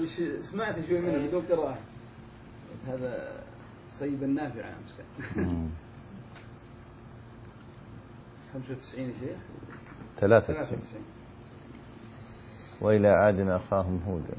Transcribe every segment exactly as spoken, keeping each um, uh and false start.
أنا سمعت شوي منه بدون قراءة. هذا صيب النافع مسكين. خمسة وتسعين يا شيخ. ثلاثة وتسعين. وإلى عاد أخاهم هودا.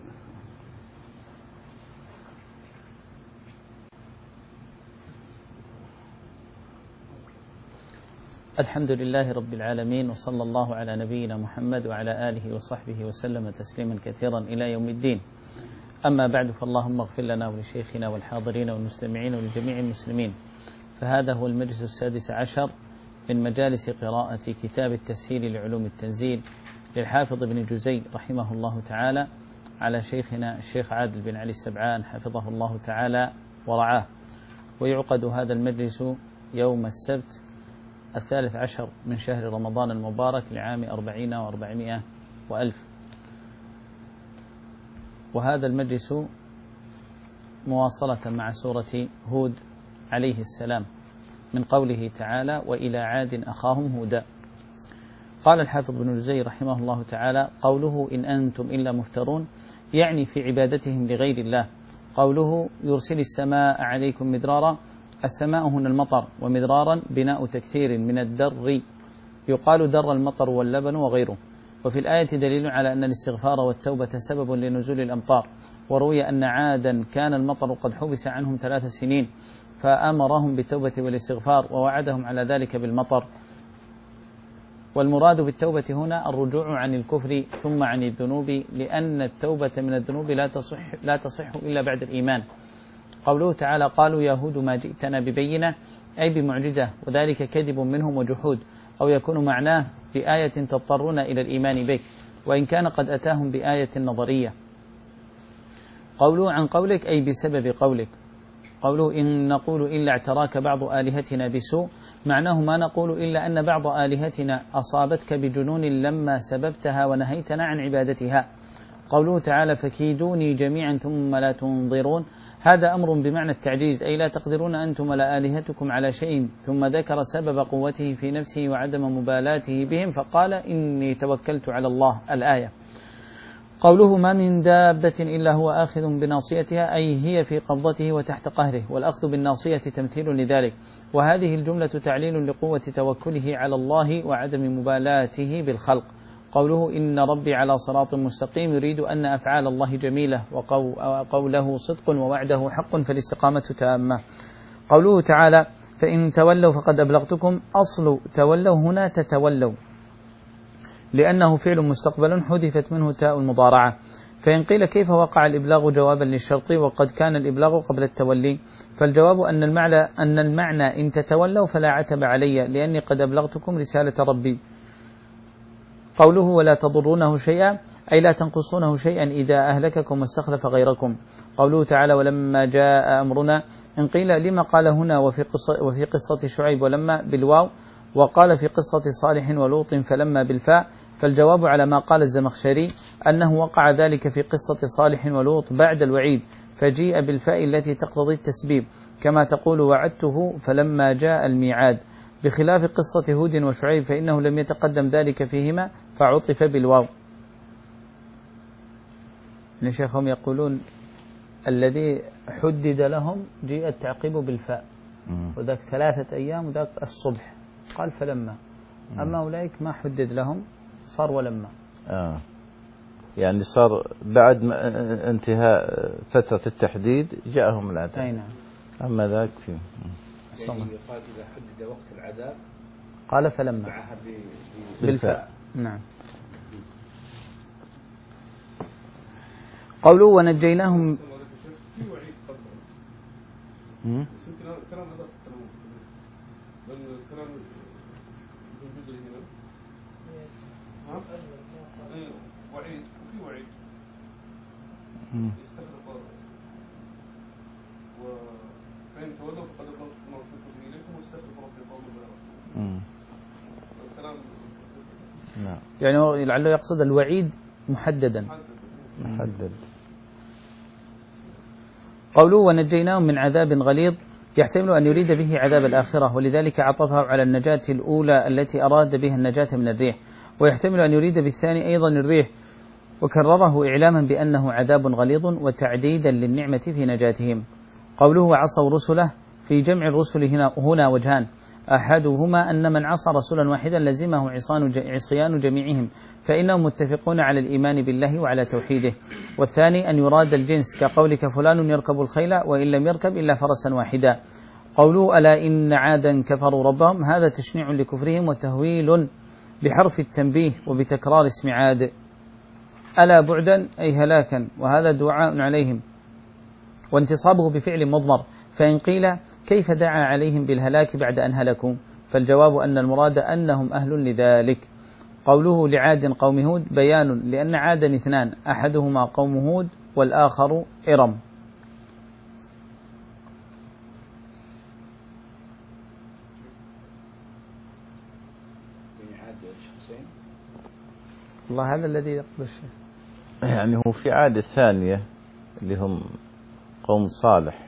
الحمد لله رب العالمين، وصلى الله على نبينا محمد وعلى آله وصحبه وسلم تسليما كثيرا إلى يوم الدين. أما بعد، فاللهم اغفر لنا ولشيخنا والحاضرين والمستمعين ولجميع المسلمين. فهذا هو المجلس السادس عشر من مجالس قراءة كتاب التسهيل لعلوم التنزيل للحافظ ابن جزي رحمه الله تعالى على شيخنا الشيخ عادل بن علي السبعان حفظه الله تعالى ورعاه. ويعقد هذا المجلس يوم السبت الثالث عشر من شهر رمضان المبارك لعام أربعين وأربعمائة وألف. وهذا المجلس مواصلة مع سورة هود عليه السلام من قوله تعالى: وإلى عاد أخاهم هودا. قال الحافظ بن جزي رحمه الله تعالى: قوله إن أنتم إلا مفترون يعني في عبادتهم لغير الله. قوله يرسل السماء عليكم مدرارا، السماء هنا المطر، ومدرارا بناء تكثير من الدر، يقال در المطر واللبن وغيره. وفي الآية دليل على أن الاستغفار والتوبة سبب لنزول الأمطار. وروي أن عادا كان المطر قد حبس عنهم ثلاث سنين فأمرهم بالتوبة والاستغفار ووعدهم على ذلك بالمطر. والمراد بالتوبة هنا الرجوع عن الكفر ثم عن الذنوب، لأن التوبة من الذنوب لا تصح, لا تصح إلا بعد الإيمان. قوله تعالى: قالوا يا هود ما جئتنا ببينة، أي بمعجزة، وذلك كذب منهم وجحود. أو يكون معناه بآية تضطرون إلى الإيمان بك، وإن كان قد أتاهم بآية نظرية. قوله عن قولك أي بسبب قولك. قوله إن نقول إلا اعتراك بعض آلهتنا بسوء، معناه ما نقول إلا أن بعض آلهتنا أصابتك بجنون لما سببتها ونهيتنا عن عبادتها. قوله تعالى فكيدوني جميعا ثم لا تنظرون، هذا أمر بمعنى التعجيز، أي لا تقدرون أنتم ولا آلهتكم على شيء. ثم ذكر سبب قوته في نفسه وعدم مبالاته بهم فقال إني توكلت على الله، الآية. قوله ما من دابة إلا هو آخذ بناصيتها، أي هي في قبضته وتحت قهره، والأخذ بالناصية تمثيل لذلك. وهذه الجملة تعليل لقوة توكله على الله وعدم مبالاته بالخلق. قوله إن ربي على صراط مستقيم يريد أن أفعال الله جميلة، وقوله صدق ووعده حق فالاستقامة تامة. قوله تعالى فإن تولوا فقد أبلغتكم، أصل تولوا هنا تتولوا، لأنه فعل مستقبل حذفت منه تاء المضارعة. فإن قيل كيف وقع الإبلاغ جوابا للشرط وقد كان الإبلاغ قبل التولي، فالجواب أن المعنى, أن المعنى إن تتولوا فلا عتب علي، لأني قد أبلغتكم رسالة ربي. قوله ولا تضرونه شيئا، أي لا تنقصونه شيئا إذا أهلككم واستخلف غيركم. قوله تعالى ولما جاء أمرنا، إن قيل لما قال هنا وفي قصة, وفي قصة شعيب ولما بالواو، وقال في قصة صالح ولوط فلما بالفاء، فالجواب على ما قال الزمخشري أنه وقع ذلك في قصة صالح ولوط بعد الوعيد، فجيء بالفاء التي تقتضي التسبيب، كما تقول وعدته فلما جاء الميعاد، بخلاف قصة هود وشعيب فإنه لم يتقدم ذلك فيهما فعطف بالواو. الشيخهم يقولون الذي حدد لهم جيء التعقيب بالفاء، وذاك ثلاثة أيام وذاك الصبح قال فلما، أما أولئك ما حدد لهم صار ولما. آه. يعني صار بعد ما انتهاء فترة التحديد جاءهم العذاب. أي نعم. أما ذاك فيه يعني يقال إذا حدد وقت العذاب قال فلما بالفاء. نعم. قوله ونجيناهم. فإن تولوا فقد أبلغتكم ما أرسلت به إليكم واستغفر ربكم قوم غيركم. الكلام يعني لعله يقصد الوعيد محددا. محدد. قوله ونجيناهم من عذاب غليظ يحتمل أن يريد به عذاب الآخرة، ولذلك عطفه على النجاة الأولى التي أراد بها النجاة من الريح، ويحتمل أن يريد بالثاني أيضا الريح، وكرره إعلاما بأنه عذاب غليظ وتعديدا للنعمة في نجاتهم. قوله وعصوا رسله، في جمع الرسل هنا, هنا وجهان، أحدهما أن من عصى رسولا واحدا لزمه عصيان جميعهم فإنهم متفقون على الإيمان بالله وعلى توحيده. والثاني أن يراد الجنس كقولك فلان يركب الخيل وإن لم يركب إلا فرسا واحدا. قوله ألا إن عادا كفروا ربهم، هذا تشنيع لكفرهم وتهويل بحرف التنبيه وبتكرار اسم عاد. ألا بعدا أي هلاكا، وهذا دعاء عليهم، وانتصابه بفعل مضمر، فإن قيل كيف دعا عليهم بالهلاك بعد أن هلكوا، فالجواب أن المراد أنهم أهل لذلك. قوله لعاد قوم هود بيان لأن عادا اثنان، أحدهما قوم هود والآخر إرم. الله هذا الذي يقول الشيء، يعني هو في عاد الثانية اللي هم قوم صالح،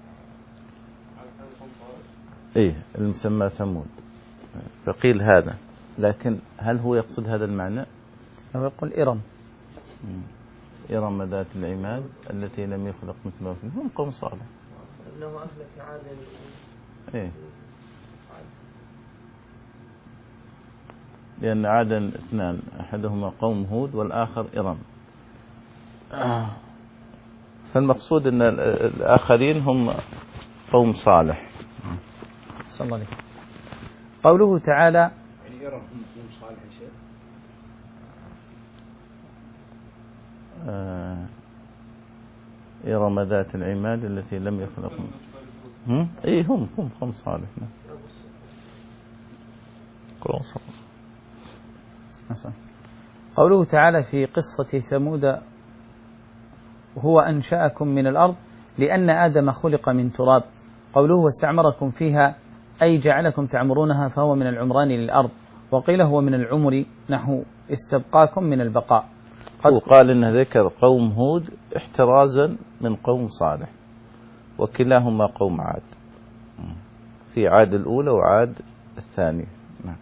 إيه المسمى ثمود، فقيل هذا، لكن هل هو يقصد هذا المعنى؟ هو يقول إرم. إرم ذات العماد التي لم يخلق مثلها، هم قوم صالح. أنه أهلك عادا. إيه، لأن عادا اثنان، أحدهما قوم هود والآخر إرم. فالمقصود أن الآخرين هم قوم صالح. صلى الله عليه وسلم. قوله تعالى يعني إرم هم قوم صالح يا شيخ؟ آه إرم ذات العماد التي لم يخلق هم إيه هم هم قوم صالح. قوم صالح. قوله تعالى في قصة ثمود هو أنشأكم من الأرض لأن آدم خلق من تراب. قوله واستعمركم فيها أي جعلكم تعمرونها، فهو من العمران للأرض، وقيل هو من العمر نحو استبقاكم من البقاء. قد قال إن ذكر قوم هود احترازا من قوم صالح، وكلاهما قوم عاد، في عاد الأولى وعاد الثانية. نعم.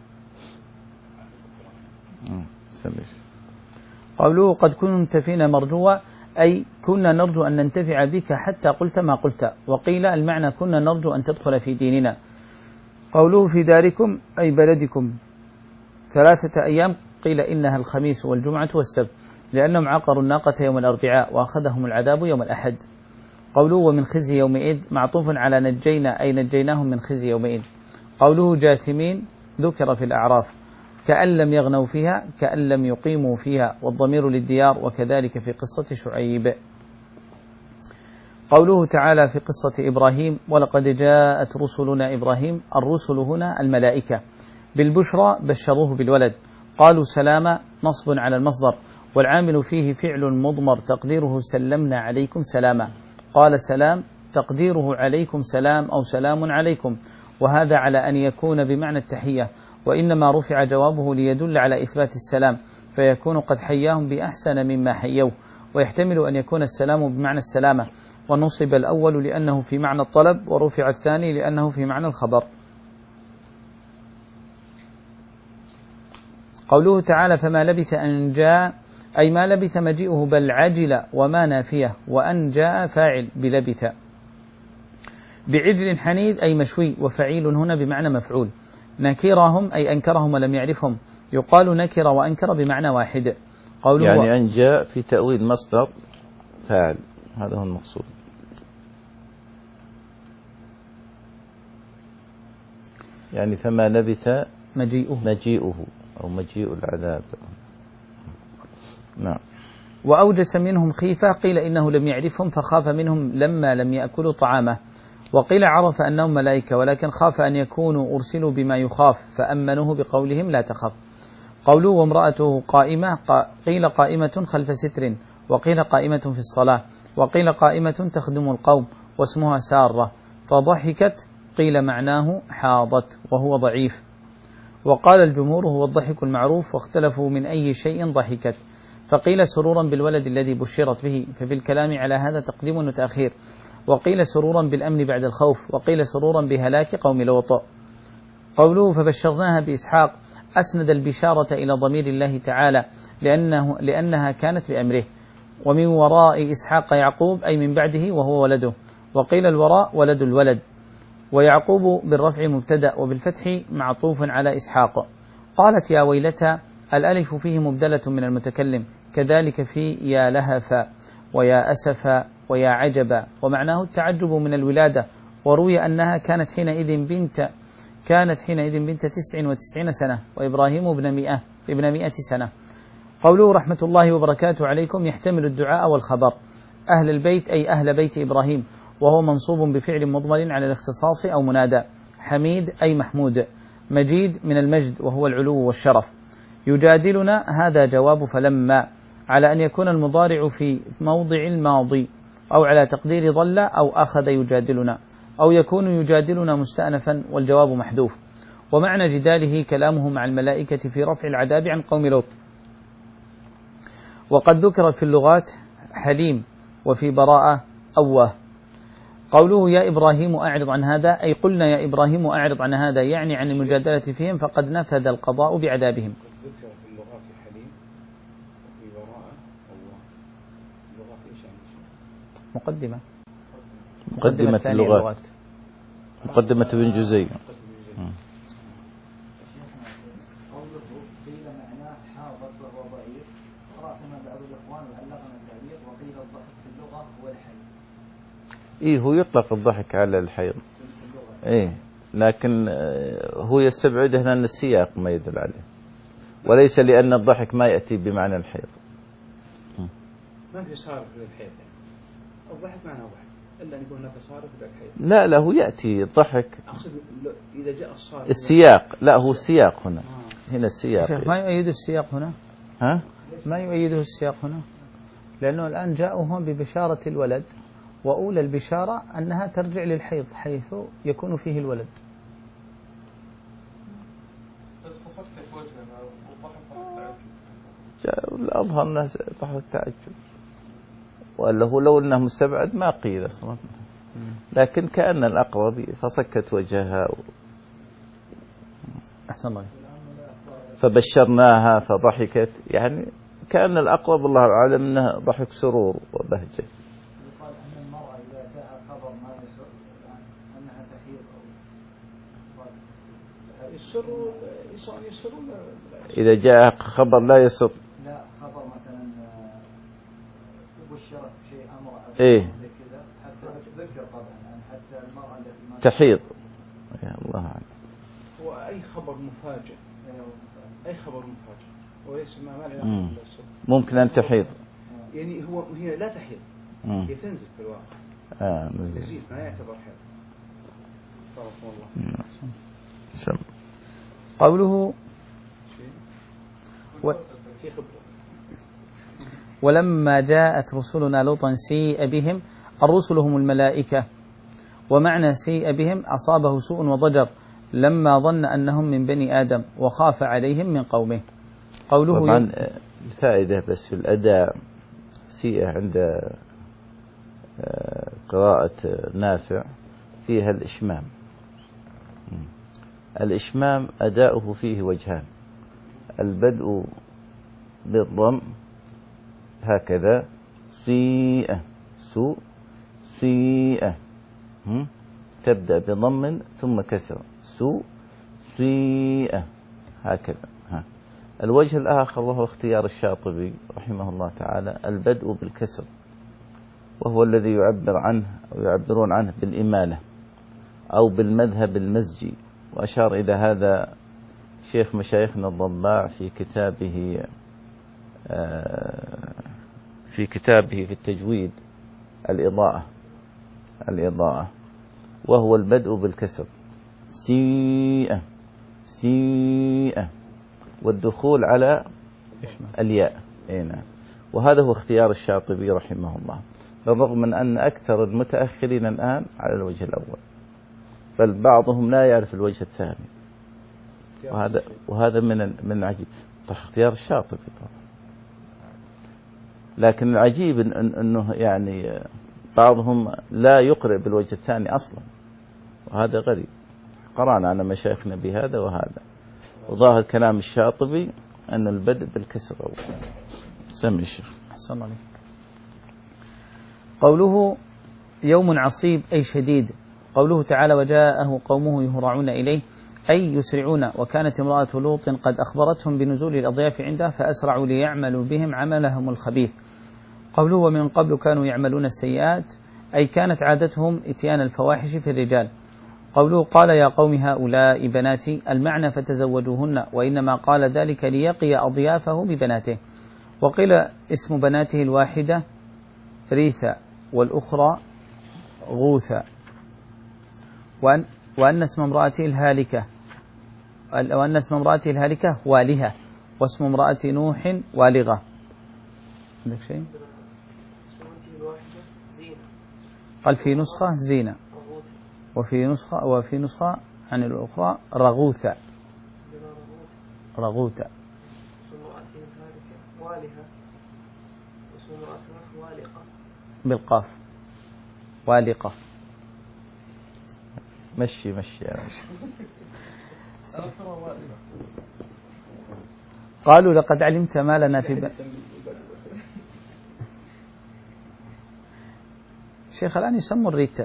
قوله قد كنت فينا مرجوا أي كنا نرجو أن ننتفع بك حتى قلت ما قلت، وقيل المعنى كنا نرجو أن تدخل في ديننا. قوله في داركم أي بلدكم ثلاثة أيام، قيل إنها الخميس والجمعة والسبت، لأنهم عقروا الناقة يوم الأربعاء وأخذهم العذاب يوم الأحد. قوله ومن خزي يومئذ معطوف على نجينا أي نجيناهم من خزي يومئذ. قوله جاثمين ذكر في الأعراف، كأن لم يغنوا فيها كأن لم يقيموا فيها، والضمير للديار، وكذلك في قصة شعيب. قوله تعالى في قصة إبراهيم ولقد جاءت رسلنا إبراهيم، الرسل هنا الملائكة، بالبشرى بشروه بالولد، قالوا سلاما نصب على المصدر، والعامل فيه فعل مضمر تقديره سلمنا عليكم سلاما، قال سلام تقديره عليكم سلام أو سلام عليكم، وهذا على أن يكون بمعنى التحية، وإنما رفع جوابه ليدل على إثبات السلام، فيكون قد حياهم بأحسن مما حيوه، ويحتمل أن يكون السلام بمعنى السلامة، ونصب الأول لأنه في معنى الطلب، ورفع الثاني لأنه في معنى الخبر. قوله تعالى فما لبث أن جاء أي ما لبث مجيئه، بل عجل وما نافية، وأن جاء فاعل بلبث. بعجل حنيذ أي مشوي، وفعيل هنا بمعنى مفعول. نكرهم أي أنكرهم ولم يعرفهم، يقال نكر وأنكر بمعنى واحد. قوله يعني أن جاء في تأويل مصدر فاعل، هذا هو المقصود. يعني فما لبث مجيئه مجيئه أو مجيء العذاب. نعم. وأوجس منهم خيفة، قيل إنه لم يعرفهم فخاف منهم لما لم يأكلوا طعامه، وقيل عرف أنهم ملائكة ولكن خاف أن يكونوا أرسلوا بما يخاف فأمنوه بقولهم لا تخف. قوله وامرأته قائمة، قيل قائمة خلف ستر، وقيل قائمة في الصلاة، وقيل قائمة تخدم القوم واسمها سارة، فضحكت قيل معناه حاضت وهو ضعيف. وقال الجمهور هو الضحك المعروف، واختلفوا من أي شيء ضحكت، فقيل سرورا بالولد الذي بشرت به، ففي الكلام على هذا تقديم وتأخير، وقيل سرورا بالأمن بعد الخوف، وقيل سرورا بهلاك قوم لوط. قوله فبشرناها بإسحاق أسند البشارة إلى ضمير الله تعالى لأنه لأنها كانت بأمره. ومن وراء إسحاق يعقوب أي من بعده وهو ولده، وقيل الوراء ولد الولد. ويعقوب بالرفع مبتدأ وبالفتح معطوف على إسحاق. قالت يا ويلتى الألف فيه مبدلة من المتكلم، كذلك في يا لهفا ويا أسفا ويا عجبا، ومعناه التعجب من الولادة. وروي أنها كانت حينئذ بنت كانت حينئذ بنت تسع وتسعين سنة، وإبراهيم ابن مئة ابن مئة سنة. قوله رحمة الله وبركاته عليكم يحتمل الدعاء والخبر. أهل البيت أي أهل بيت إبراهيم، وهو منصوب بفعل مضمر على الاختصاص أو منادى. حميد أي محمود. مجيد من المجد وهو العلو والشرف. يجادلنا هذا جواب فلما، على أن يكون المضارع في موضع الماضي، أو على تقدير ظل أو أخذ يجادلنا، أو يكون يجادلنا مستأنفا والجواب محذوف. ومعنى جداله كلامه مع الملائكة في رفع العذاب عن قوم لوط. وقد ذكر في اللغات حليم، وفي براءة أواه. قوله يا إبراهيم أعرض عن هذا أي قلنا يا إبراهيم أعرض عن هذا، يعني عن المجادلة فيهم، فقد نفذ القضاء بعذابهم. ذكر في اللغات حليم وفي براءة أواه. اللغات إيش يعني؟ مقدمة مقدمة اللغات، مقدمة ابن جزي. إيه هو يطلق الضحك على الحيض، إيه لكن هو يستبعد هنا أن السياق ما يدل عليه، وليس لأن الضحك ما يأتي بمعنى الحيض. ما في صارف للحيض، الضحك معناه ضحك إلا أن يكون هناك صارف للحيض. لا لا هو يأتي الضحك، أقصد إذا جاء الصارف السياق. لا هو السياق هنا، آه. هنا السياق شيخ ما يؤيد السياق هنا، ها؟ ما يؤيده السياق هنا، لأنه الآن جاءوا هم ببشارة الولد، وأولى البشارة أنها ترجع للحيض حيث يكون فيه الولد. بس فصكت وجهها وضحك التعجب. الأظهر أنها ضحك التعجب، ولا هو لو أنه مستبعد ما قيل أصلا، لكن كأن الأقرب فصكت وجهها و... أحسن الله. فبشرناها فضحكت، يعني كأن الأقرب الله أعلم أنه ضحك سرور وبهجة. إذا جاء خبر لا يسر، لا خبر مثلا تبشرت بشيء أمر إيه زي كذا حتى تذكر طبعا حتى المرأة التي ما تحيض. يا الله عنه. هو أي خبر مفاجئ، أي خبر مفاجئ وليس ما ما له مم. ممكن أن تحيض، يعني هو هي لا تحيض، مم. هي تنزل في الواقع. آه تزيد ما يعتبر حيض. طبعا والله. سم. قوله و... ولما جاءت رسلنا لوطا سيء بهم، الرسل هم الملائكة، ومعنى سيء بهم أصابه سوء وضجر لما ظن أنهم من بني آدم وخاف عليهم من قومه. قوله طبعا فائدة بس في الأداء سيئة عند قراءة نافع فيها الإشمام. الإشمام أداؤه فيه وجهان، البدء بالضم هكذا سيئة سوء سيئة، تبدأ بضم ثم كسر سوء سيئة هكذا. ها. الوجه الآخر وهو اختيار الشاطبي رحمه الله تعالى البدء بالكسر، وهو الذي يعبر عنه أو يعبرون عنه بالإمالة أو بالمذهب المزجي، وأشار إلى هذا شيخ مشايخنا الضباع في كتابه في كتابه في التجويد الإضاءة الإضاءة وهو البدء بالكسر سيئة سيئة والدخول على الياء. نعم. وهذا هو اختيار الشاطبي رحمه الله، بالرغم من أن أكثر المتأخرين الآن على الوجه الأول، بل بعضهم لا يعرف الوجه الثاني، وهذا وهذا من من العجيب. اختيار الشاطبي طبعا، لكن العجيب إن أنه يعني بعضهم لا يقرأ بالوجه الثاني أصلا، وهذا غريب. قرأنا على مشايخنا بهذا وهذا. وظاهر كلام الشاطبي أن البدء بالكسر أول. سمي الشيخ. أحسن الله عليك. قوله يوم عصيب أي شديد. قوله تعالى وجاءه قومه يهرعون إليه أي يسرعون، وكانت امرأة لوط قد أخبرتهم بنزول الأضياف عنده فأسرعوا ليعملوا بهم عملهم الخبيث. قوله ومن قبل كانوا يعملون السيئات أي كانت عادتهم إتيان الفواحش في الرجال. قوله قال يا قوم هؤلاء بناتي المعنى فتزوجوهن، وإنما قال ذلك ليقي أضيافه ببناته. وقيل اسم بناته الواحدة ريثا والأخرى غوثا، وأن, وأن اسم امرأته الهالكة وأن اسم امرأته الهالكة والهة، واسم امرأة نوح والغة. عندك شيء؟ قال في نسخة زينة، وفي نسخة وفي نسخة عن الأخرى رغوثة رغوثة بالقاف والقة. مشي مشي يا مشي. قالوا لقد علمت ما لنا في ب... شيخ الآن يسموا الريتا.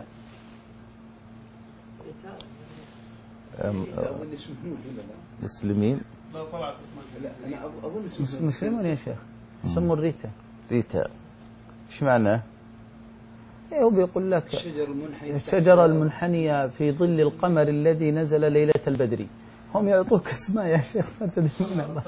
مسلمين؟ لا طلعت اسمها. لا أنا أظن اسمه مسلمون يا شيخ يسموا الريتا. ريتا ايش معناه؟ إيه هو بيقول لك الشجر المنحني الشجرة المنحنية في ظل القمر الذي نزل ليلة البدر. هم يعطوك اسماء يا شيخ ما تدري من الله.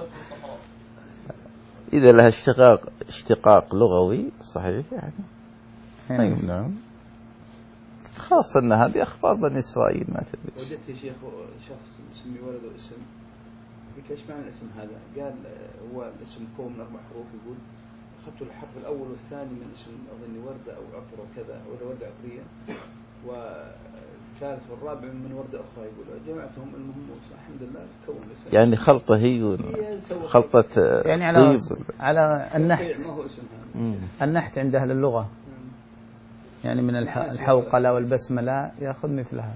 إذا لها اشتقاق اشتقاق لغوي صحيح يعني. يعني نعم. خاصة أن هذه أخبار بني إسرائيل ما تدري. وجدت يا شيخ شخص يسمي ولده اسم، قلت ايش معنى الاسم هذا؟ قال هو الاسم مكون من أربع حروف، يقول أخذت الحرف الأول والثاني من اسم أظن وردة أو عطر وكذا، ولا وردة عطرية، والثالث والرابع من وردة أخرى، يقول جمعتهم المهم الحمد لله كون اسم. يعني خلطة هي خلطة يعني على طيب. على النحت. ما هو اسم هذا. النحت عند أهل اللغة يعني من الح... الحوقلة والبسملة يأخذ مثلها.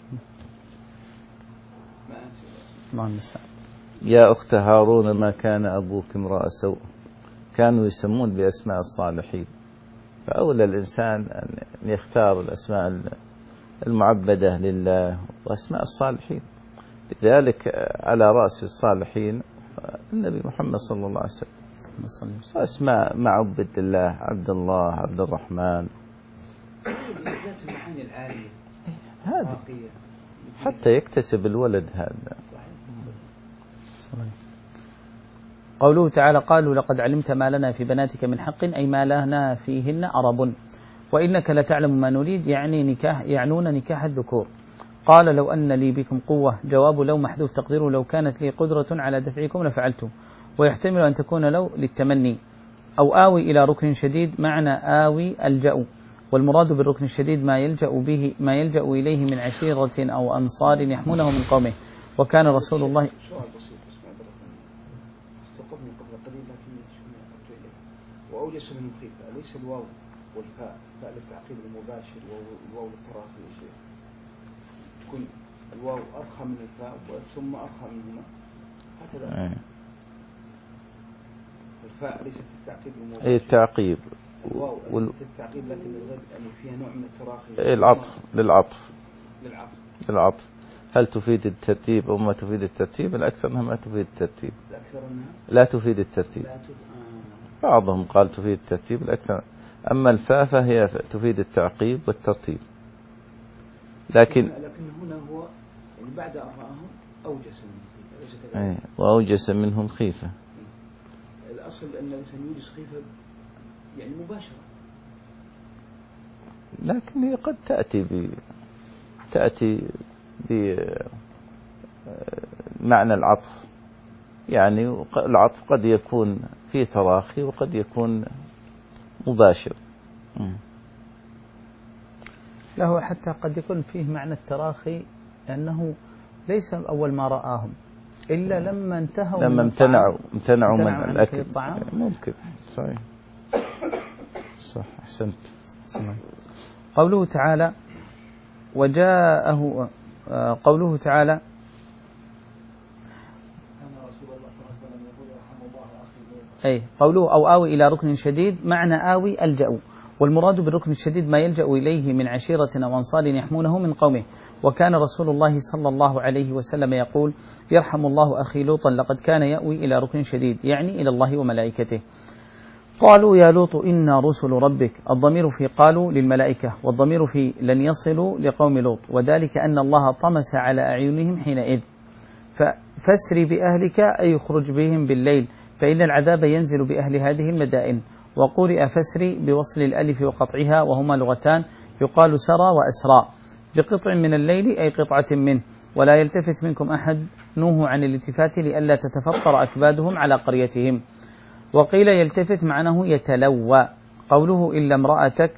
الله المستعان. يا أخت هارون ما كان أبوك امرأ سوء. كانوا يسمون بأسماء الصالحين، فأولى الإنسان أن يختار الأسماء المعبدة لله وأسماء الصالحين. لذلك على رأس الصالحين النبي محمد صلى الله عليه وسلم، وأسماء معبد لله عبد الله عبد الرحمن، ذات المعاني العالية هذا حتى يكتسب الولد هذا. صحيح. قوله تعالى قالوا لقد علمت ما لنا في بناتك من حق أي ما لنا فيهن أرب، وإنك لتعلم ما نريد يعني نكاح يعنون نكاح الذكور. قال لو أن لي بكم قوة، جواب لو محذوف تقديره لو كانت لي قدرة على دفعكم لفعلته، ويحتمل أن تكون لو للتمني. أو آوي إلى ركن شديد معنى آوي ألجأ، والمراد بالركن الشديد ما يلجأ به ما يلجأ إليه من عشيرة أو أنصار يحمونه من قومه. وكان رسول الله سؤال بسيط بس ما أدرك استوقفني قبل قليل لكن أتوقع إليه. وأوجس من مخيفة أليس الواو والفاء فاء للتعقيد المباشر والواو للتراخي يا شيخ، تكون الواو أرخى من الفاء ثم أرخى منهما هكذا. الفاء ليست التعقيد المباشر. أي التعقيب. الواو وال... التعقيب لكن الغد يعني فيها نوع من التراخي. العطف للعطف. للعطف. للعطف. هل تفيد الترتيب أو ما تفيد الترتيب؟ الأكثر أنها ما تفيد الترتيب. الأكثر أنها لا تفيد الترتيب. لا تفيد. آه. بعضهم قال تفيد الترتيب الأكثر، أما الفاء فهي تفيد التعقيب والترتيب. لكن لكن هنا هو يعني بعد أراهم أوجس منهم أليس كذلك؟ أي وأوجس منهم خيفة. الأصل أن الإنسان يوجس خيفة يعني مباشرة، لكن هي قد تأتي ب تأتي بمعنى العطف، يعني العطف قد يكون فيه تراخي وقد يكون مباشر. له حتى قد يكون فيه معنى التراخي لأنه ليس أول ما رآهم إلا لما انتهوا لما امتنعوا امتنعوا من الأكل الطعام. ممكن صحيح صح أحسنت. قوله تعالى وجاءه قوله تعالى أي قوله أو آوي إلى ركن شديد، معنى آوي ألجأ، والمراد بالركن الشديد ما يلجأ إليه من عشيرة أو أنصار يحمونه من قومه. وكان رسول الله صلى الله عليه وسلم يقول: يرحم الله أخي لوطا لقد كان يأوي إلى ركن شديد، يعني إلى الله وملائكته. قالوا يا لوط إنا رسل ربك، الضمير في قالوا للملائكة، والضمير في لن يصلوا لقوم لوط، وذلك أن الله طمس على أعينهم حينئذ. فاسر بأهلك أي يخرج بهم بالليل، فإن العذاب ينزل بأهل هذه المدائن. وقرئ فسري بوصل الألف وقطعها، وهما لغتان، يقال سرى وأسرى، بقطع من الليل أي قطعة منه، ولا يلتفت منكم أحد، نوه عن الالتفات لئلا تتفطر أكبادهم على قريتهم. وقيل يلتفت معناه يتلوى. قوله إلا امرأتك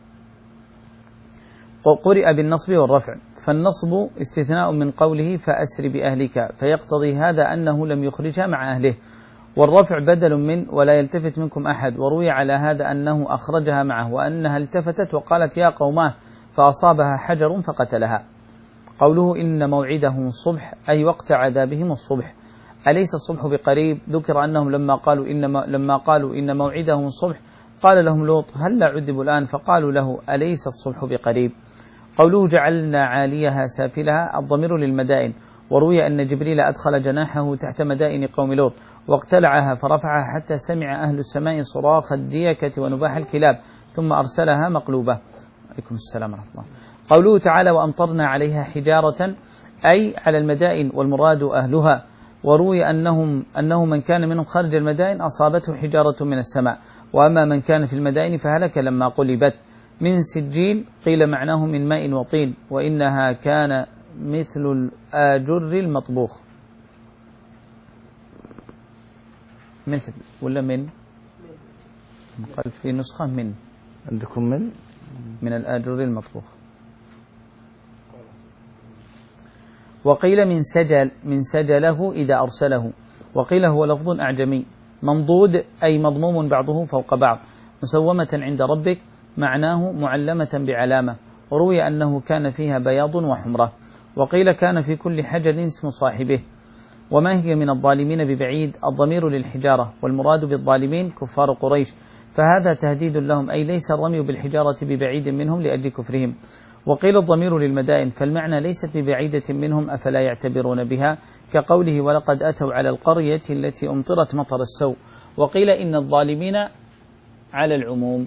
قرئ بالنصب والرفع، فالنصب استثناء من قوله فأسر بأهلك، فيقتضي هذا أنه لم يخرجها مع أهله، والرفع بدل من ولا يلتفت منكم أحد، وروي على هذا أنه أخرجها معه، وأنها التفتت وقالت يا قوماه، فأصابها حجر فقتلها. قوله إن موعدهم الصبح أي وقت عذابهم الصبح، أليس الصبح بقريب؟ ذكر أنهم لما قالوا إن لما قالوا إن موعدهم الصبح قال لهم لوط هل لا عذبوا الآن؟ فقالوا له أليس الصبح بقريب. قوله جعلنا عاليها سافلها، الضمير للمدائن، وروي أن جبريل أدخل جناحه تحت مدائن قوم لوط واقتلعها فرفعها حتى سمع أهل السماء صراخ الديكة ونباح الكلاب، ثم أرسلها مقلوبة. عليكم السلام ورحمة الله. قوله تعالى وأمطرنا عليها حجارة أي على المدائن، والمراد أهلها. وروي أنهم أنه من كان منهم خارج المدائن أصابته حجارة من السماء، وأما من كان في المدائن فهلك لما قلبت. من سجيل قيل معناه من ماء وطين، وإنها كان مثل الآجر المطبوخ. مثل ولا من؟ قال في نسخة من. عندكم من؟ من الآجر المطبوخ. وقيل من سجل من سجله إذا أرسله، وقيل هو لفظ أعجمي منضود أي مضموم بعضه فوق بعض، مسومة عند ربك، معناه معلمة بعلامة. وروي أنه كان فيها بياض وحمرة. وقيل كان في كل حجر اسم صاحبه. وما هي من الظالمين ببعيد، الضمير للحجارة، والمراد بالظالمين كفار قريش، فهذا تهديد لهم، أي ليس الرمي بالحجارة ببعيد منهم لأجل كفرهم. وقيل الضمير للمدائن، فالمعنى ليست ببعيدة منهم أفلا يعتبرون بها، كقوله ولقد أتوا على القرية التي أمطرت مطر السوء. وقيل إن الظالمين على العموم.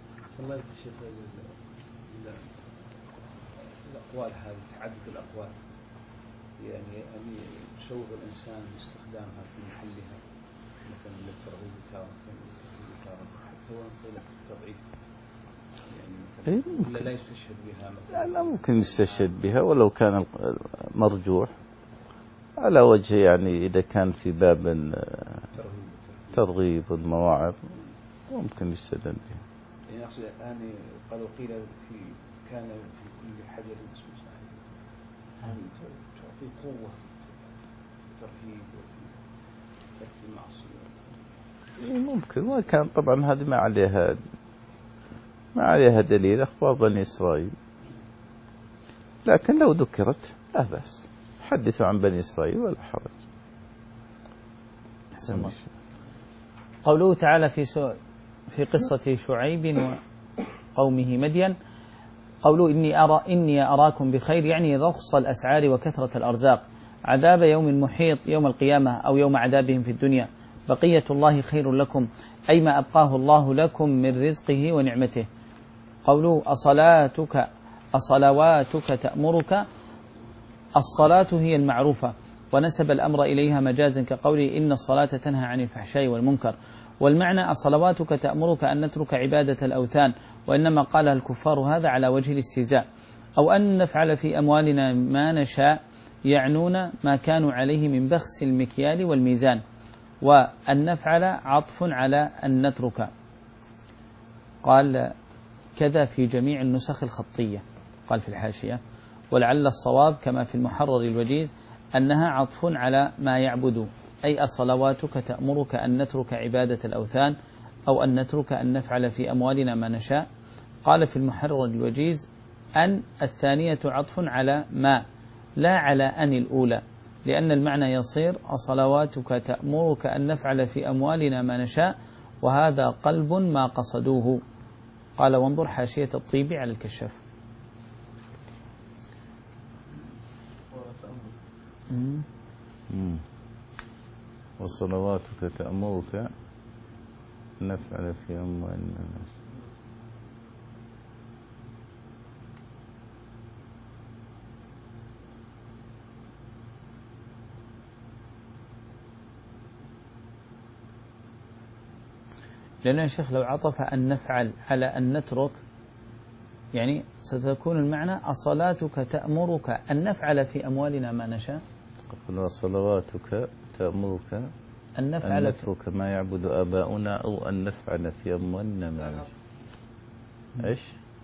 الأقوال هذه تعدد الأقوال، يعني أن يشوق الإنسان استخدامها في محلها، مثلا للترغيب تارة تارة، حتى وإن قيل التضعيف، يعني مثلا لا يستشهد بها مثلا. لا, لا ممكن يستشهد بها ولو كان مرجوح على وجه، يعني إذا كان في باب ترغيب والمواعظ ممكن يستدل بها. يعني أقصد الآن قالوا قيل في كان في كل حجر اسم صاحب، هذه تعطي قوة ترهيب وفي ترك المعصية. ممكن، وكان طبعا هذه ما عليها ما عليها دليل، أخبار بني إسرائيل، لكن لو ذكرت لا بأس، حدثوا عن بني إسرائيل ولا حرج. قوله تعالى في سو في قصة شعيب وقومه مدين، قوله إني أرى إني أراكم بخير، يعني رخص الأسعار وكثرة الأرزاق، عذاب يوم محيط يوم القيامة أو يوم عذابهم في الدنيا، بقية الله خير لكم، أي ما أبقاه الله لكم من رزقه ونعمته. قوله أصلاتك أصلواتك تأمرك، الصلاة هي المعروفة، ونسب الأمر إليها مجازا كقوله إن الصلاة تنهى عن الفحشاء والمنكر. والمعنى أصلواتك تأمرك أن نترك عبادة الأوثان، وإنما قالها الكفار هذا على وجه الاستهزاء، أو أن نفعل في أموالنا ما نشاء، يعنون ما كانوا عليه من بخس المكيال والميزان. وأن نفعل عطف على أن نترك، قال كذا في جميع النسخ الخطية، قال في الحاشية. ولعل الصواب كما في المحرر الوجيز أنها عطف على ما يعبد، أي الصلواتك تأمرك أن نترك عبادة الأوثان، أو أن نترك أن نفعل في أموالنا ما نشاء. قال في المحرر الوجيز أن الثانية عطف على ما لا على أن الأولى، لأن المعنى يصير أصلواتك تأمرك أن نفعل في أموالنا ما نشاء، وهذا قلب ما قصدوه. قال وانظر حاشية الطيبي على الكشاف. وصلواتك تأمرك نفعل في أموالنا. لأنه يا شيخ لو عطف أن نفعل على أن نترك يعني ستكون المعنى أصلاتك تأمرك أن نفعل في أموالنا ما نشاء. وصلواتك تأمرك أن نفعل أن نترك ما يعبد آباؤنا أو أن نفعل في أموالنا ما نشاء. إيش؟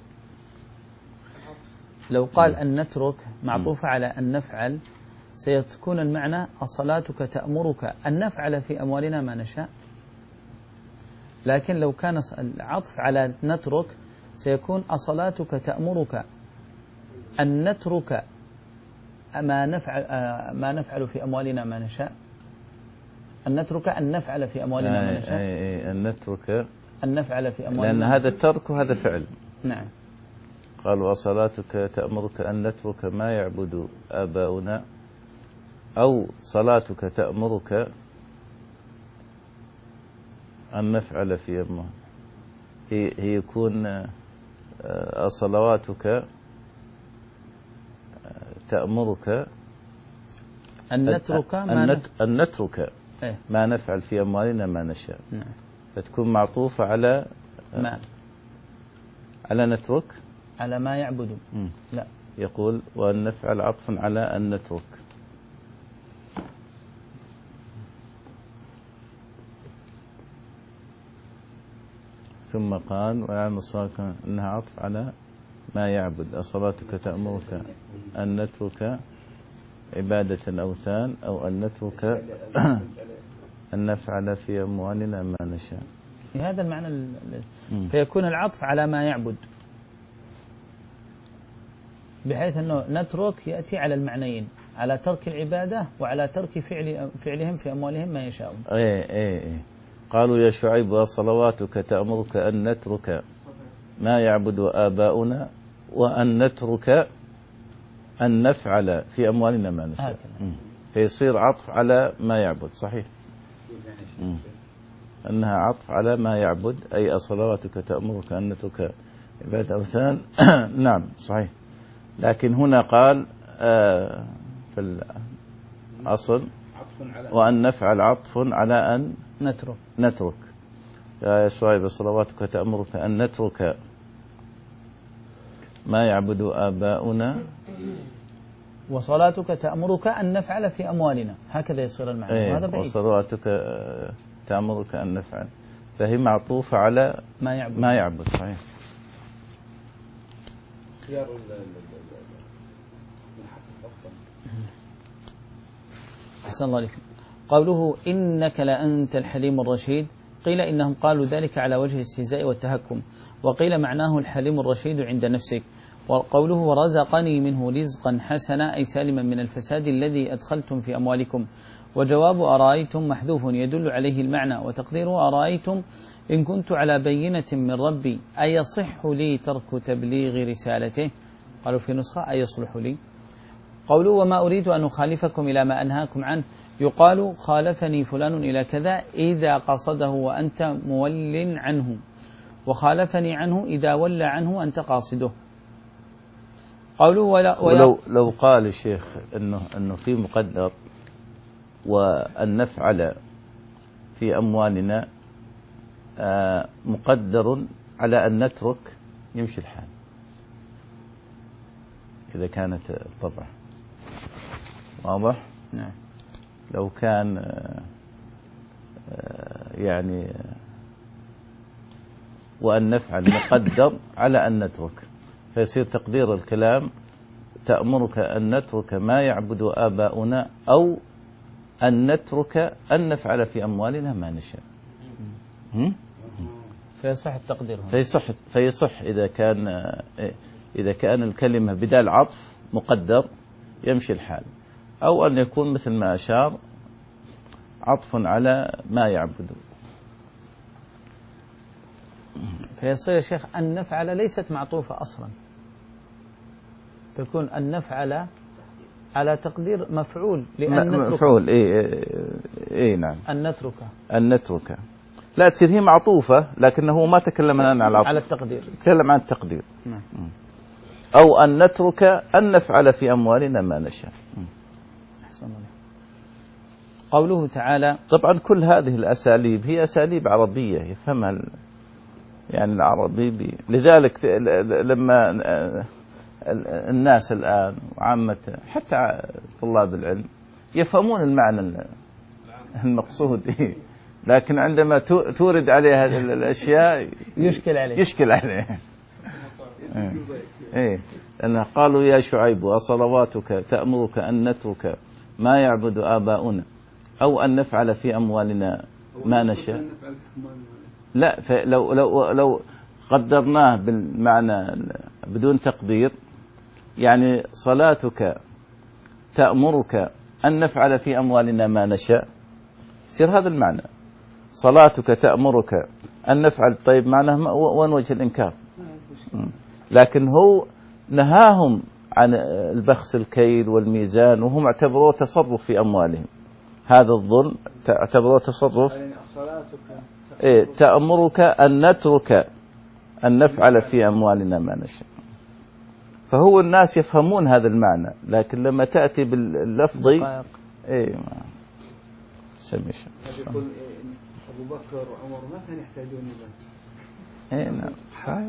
لو قال أن نترك معطوف على أن نفعل سيكون المعنى أصلاتك تأمرك أن نفعل في أموالنا ما نشاء. لكن لو كان العطف على نترك سيكون أصلاتك تأمرك أن نترك ما نفعل ما نفعل في أموالنا ما نشاء. أن نترك أن نفعل في أموالنا ما نشاء. أي أي أن نترك أن نفعل في أموالنا. لأن هذا الترك وهذا فعل. نعم. قالوا وصلاتك تأمرك أن نترك ما يعبد آباؤنا، أو صلاتك تأمرك أن نفعل في أموالنا. هي هي يكون صلواتك تأمرك أن نترك ما أن, نت... أن نترك إيه؟ ما نفعل في أموالنا ما نشاء. نعم. فتكون معطوفة على ما على نترك على ما يعبد. مم. لا، يقول وأن نفعل عطف على أن نترك. ثم قال وعن الصلاة أنها عطف على ما يعبد. صلاتك تأمرك أن نترك عبادة الأوثان أو أن نترك أن نفعل في أموالنا ما نشاء. في هذا المعنى ال... فيكون العطف على ما يعبد، بحيث أنه نترك يأتي على المعنيين، على ترك العبادة وعلى ترك فعل فعلهم في أموالهم ما يشاءون. إيه إيه إيه. قالوا يا شعيب وصلواتك تأمرك أن نترك ما يعبد آباؤنا وأن نترك أن نفعل في أموالنا ما نشاء. فيصير عطف على ما يعبد. صحيح. مم. أنها عطف على ما يعبد، أي صلواتك تأمرك أن نترك عبادة أوثان. نعم صحيح. لكن هنا قال آه في الأصل وأن نفعل عطف على أن نترك نترك. يا شعيب صلواتك تأمرك أن نترك ما يعبد آباؤنا وصلاتك تأمرك أن نفعل في أموالنا، هكذا يصير المعنى. ايه هذا بعيد. وصلواتك تأمرك أن نفعل، فهي معطوفة على ما يعبد. ما يعبد. صحيح. خيار أحسن الله عليكم. قوله إنك لأنت الحليم الرشيد، قيل إنهم قالوا ذلك على وجه الاستهزاء والتهكم، وقيل معناه الحليم الرشيد عند نفسك. وقوله ورزقني منه رزقا حسنا أي سالما من الفساد الذي أدخلتم في أموالكم. وجواب أرأيتم محذوف يدل عليه المعنى، وتقديره أرأيتم إن كنت على بينة من ربي أيصح لي ترك تبليغ رسالته. قالوا في نسخة أيصلح لي. قوله وما أريد أن أخالفكم إلى ما أنهاكم عنه، يقال خالفني فلان إلى كذا إذا قصده وأنت مول عنه، وخالفني عنه إذا ولى عنه أنت قاصده. قوله ولا ولو لو قال الشيخ أنه أنه في مقدر وأن نفعل في أموالنا مقدر على أن نترك، يمشي الحال إذا كانت الطبع واضح. نعم. لو كان يعني وأن نفعل مقدر على أن نترك، فيصير تقدير الكلام تأمرك أن نترك ما يعبد آباؤنا أو أن نترك أن نفعل في أموالنا ما نشاء. فيصح التقدير هنا. فيصح فيصح إذا كان إذا كان الكلمة بدال عطف مقدر يمشي الحال، أو أن يكون مثل ما أشار عطف على ما يعبدون. فيصير يا شيخ أن نفعل ليست معطوفة أصلا، تكون أن نفعل على تقدير مفعول، لأن نترك مفعول. إيه إيه نعم، أن نترك أن نترك لا تصير هي معطوفة، لكنه ما تكلم الآن على على التقدير، تكلم عن التقدير. نعم. أو أن نترك أن نفعل في أموالنا ما نشاء. أحسن الله. قوله تعالى طبعا كل هذه الأساليب هي أساليب عربية يفهمها يعني العربي بي. لذلك لما الناس الآن وعامة حتى طلاب العلم يفهمون المعنى المقصود، لكن عندما تورد عليها الأشياء يشكل عليه يشكل عليه. إيه لأنها قالوا يا شعيب وصلواتك تأمرك أن نترك ما يعبد آباؤنا أو أن نفعل في أموالنا ما نشاء. لا، فلو لو لو قدرناه بالمعنى بدون تقدير، يعني صلاتك تأمرك أن نفعل في أموالنا ما نشاء، يصير هذا المعنى. صلاتك تأمرك أن نفعل. طيب معناه وين وجه الإنكار؟ لكن هو نهاهم عن البخس الكيل والميزان، وهم اعتبروه تصرف في أموالهم. هذا الظلم اعتبروه تصرف. إيه تأمرك أن نترك أن نفعل في أموالنا ما نشاء. فهو الناس يفهمون هذا المعنى، لكن لما تأتي باللفظ إيه ما سمي شيء. أبو بكر وعمر ما كانوا يحتاجون إذا. إيه نعم صحيح.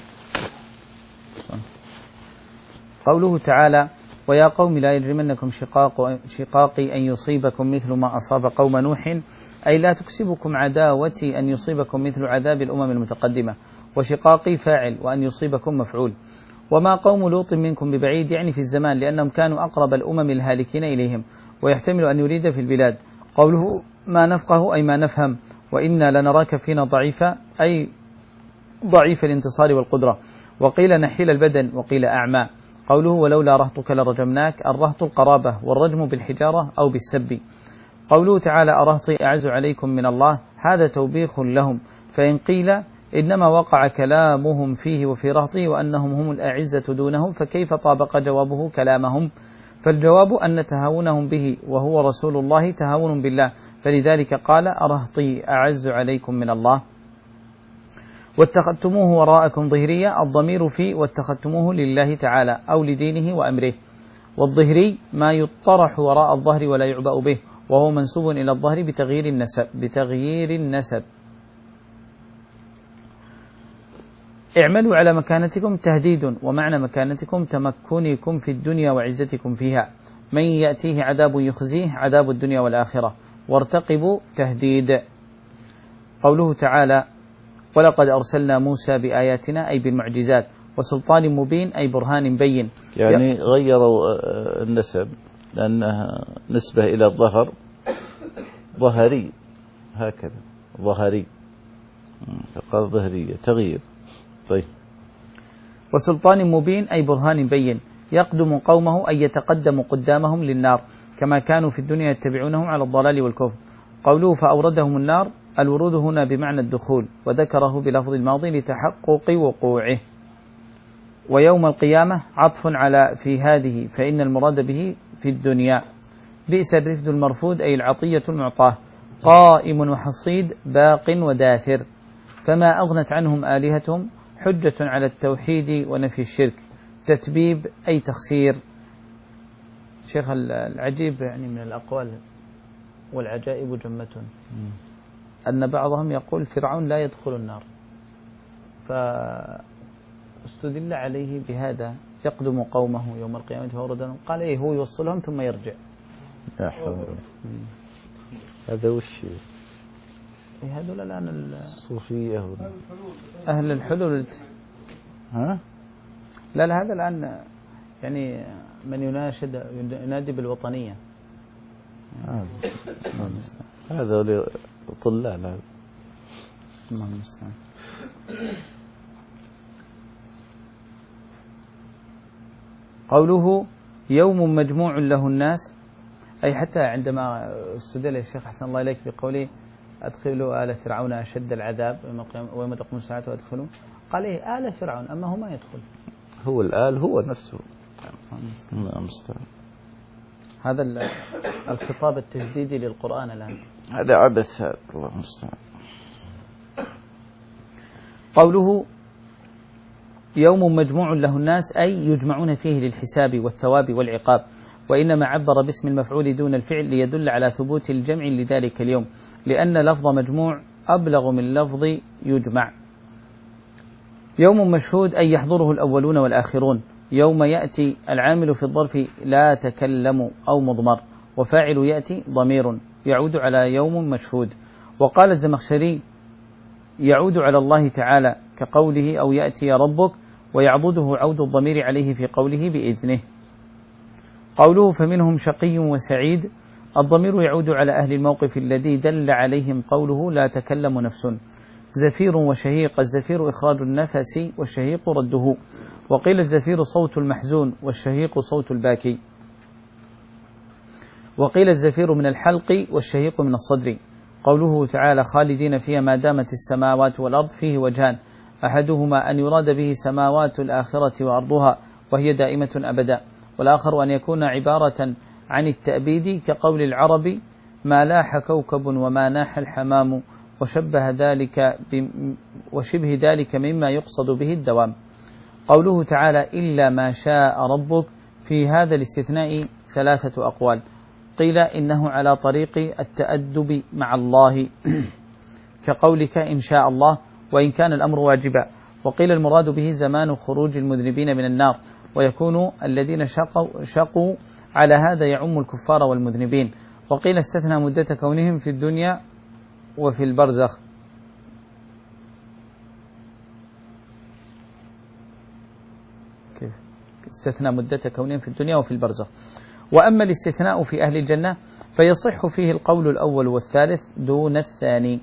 قوله تعالى ويا قوم لا يجرمنكم شقاق شقاقي أن يصيبكم مثل ما أصاب قوم نوح، أي لا تكسبكم عداوتي أن يصيبكم مثل عذاب الأمم المتقدمة، وشقاقي فاعل وأن يصيبكم مفعول. وما قوم لوط منكم ببعيد يعني في الزمان، لأنهم كانوا أقرب الأمم الهالكين إليهم، ويحتمل أن يريد في البلاد. قوله ما نفقه أي ما نفهم، وإنا لنراك فينا ضعيفا أي ضعيف الانتصار والقدرة، وقيل نحيل البدن وقيل أعمى. قوله ولولا رهطك لرجمناك، الرهط القرابة والرجم بالحجارة أو بالسب. قوله تعالى أرهطي أعز عليكم من الله، هذا توبيخ لهم، فإن قيل إنما وقع كلامهم فيه وفي رهطه وأنهم هم الأعزة دونهم، فكيف طابق جوابه كلامهم؟ فالجواب أن تهاونهم به وهو رسول الله تهاون بالله، فلذلك قال أرهطي أعز عليكم من الله. واتخذتموه وراءكم ظهريا، الضمير في واتخذتموه لله تعالى أو لدينه وأمره. والظهري ما يطرح وراء الظهر ولا يعبأ به، وهو منسوب إلى الظهر بتغيير النسب بتغيير النسب. اعملوا على مكانتكم تهديد، ومعنى مكانتكم تمكنكم في الدنيا وعزتكم فيها. من يأتيه عذاب يخزيه عذاب الدنيا والآخرة، وارتقبوا تهديد. قوله تعالى ولقد أرسلنا موسى بآياتنا أي بالمعجزات، وسلطان مبين أي برهان بين. يعني غيروا النسب لأنها نسبة إلى الظهر ظهري، هكذا ظهري فقال ظهرية تغيير. طيب وسلطان مبين أي برهان بين، يقدم قومه أي يتقدم قدامهم للنار، كما كانوا في الدنيا يتبعونهم على الضلال والكفر. قوله فأوردهم النار، الورود هنا بمعنى الدخول، وذكره بلفظ الماضي لتحقق وقوعه. ويوم القيامة عطف على في هذه، فإن المراد به في الدنيا. بئس الرفد المرفود أي العطية المعطاة. قائم وحصيد باق وداثر، فما أغنت عنهم آلهتهم، حجة على التوحيد ونفي الشرك. تتبيب أي تخسير. شيخ العجيب يعني من الأقوال والعجائب جمة أن بعضهم يقول فرعون لا يدخل النار، فاستدل عليه بهذا يقدم قومه يوم القيامة فوردهم، قال إيه هو يوصلهم ثم يرجع. يا حول هذا وش إيه هذول الآن الصوفية أهل الحلول. ها لا لا هذا الآن يعني من يناشد ينادي بالوطنية. هذا طلال هذا. الله المستعان. قوله يوم مجموع له الناس، أي حتى عندما استدل الشيخ حسن الله إليك بقوله أدخلوا آل فرعون أشد العذاب ويوم تقوم الساعة وأدخلوا، قال إيه آل فرعون، أما هو ما يدخل، هو الآل هو نفسه. هذا الخطاب التجديدي للقرآن الآن، هذا عبث. الله المستعان. قوله يوم مجموع له الناس أي يجمعون فيه للحساب والثواب والعقاب، وإنما عبر باسم المفعول دون الفعل ليدل على ثبوت الجمع لذلك اليوم، لأن لفظ مجموع أبلغ من لفظ يجمع. يوم مشهود أي يحضره الأولون والآخرون. يوم يأتي العامل في الظرف لا تكلم أو مضمر، وفاعل يأتي ضمير يعود على يوم مشهود. وقال الزمخشري يعود على الله تعالى كقوله أو يأتي ربك، ويعضده عود الضمير عليه في قوله بإذنه. قوله فمنهم شقي وسعيد، الضمير يعود على أهل الموقف الذي دل عليهم قوله لا تكلم نفس. زفير وشهيق، الزفير إخراج النفس والشهيق رده، وقيل الزفير صوت المحزون والشهيق صوت الباكي، وقيل الزفير من الحلق والشهيق من الصدر. قوله تعالى خالدين فيها ما دامت السماوات والأرض فيه وجهان، أحدهما أن يراد به سماوات الآخرة وأرضها وهي دائمة أبدا، والآخر أن يكون عبارة عن التأبيد كقول العرب ما لاح كوكب وما ناح الحمام، وشبه ذلك وشبه ذلك مما يقصد به الدوام. قوله تعالى إلا ما شاء ربك، في هذا الاستثناء ثلاثة أقوال، قيل إنه على طريق التأدب مع الله كقولك إن شاء الله وإن كان الأمر واجبا، وقيل المراد به زمان خروج المذنبين من النار، ويكون الذين شقوا, شقوا على هذا يعم الكفار والمذنبين. وقيل استثنى مدة كونهم في الدنيا وفي البرزخ. كيف استثنى مدة كونهم في الدنيا وفي البرزخ. وأما الاستثناء في أهل الجنة فيصح فيه القول الأول والثالث دون الثاني.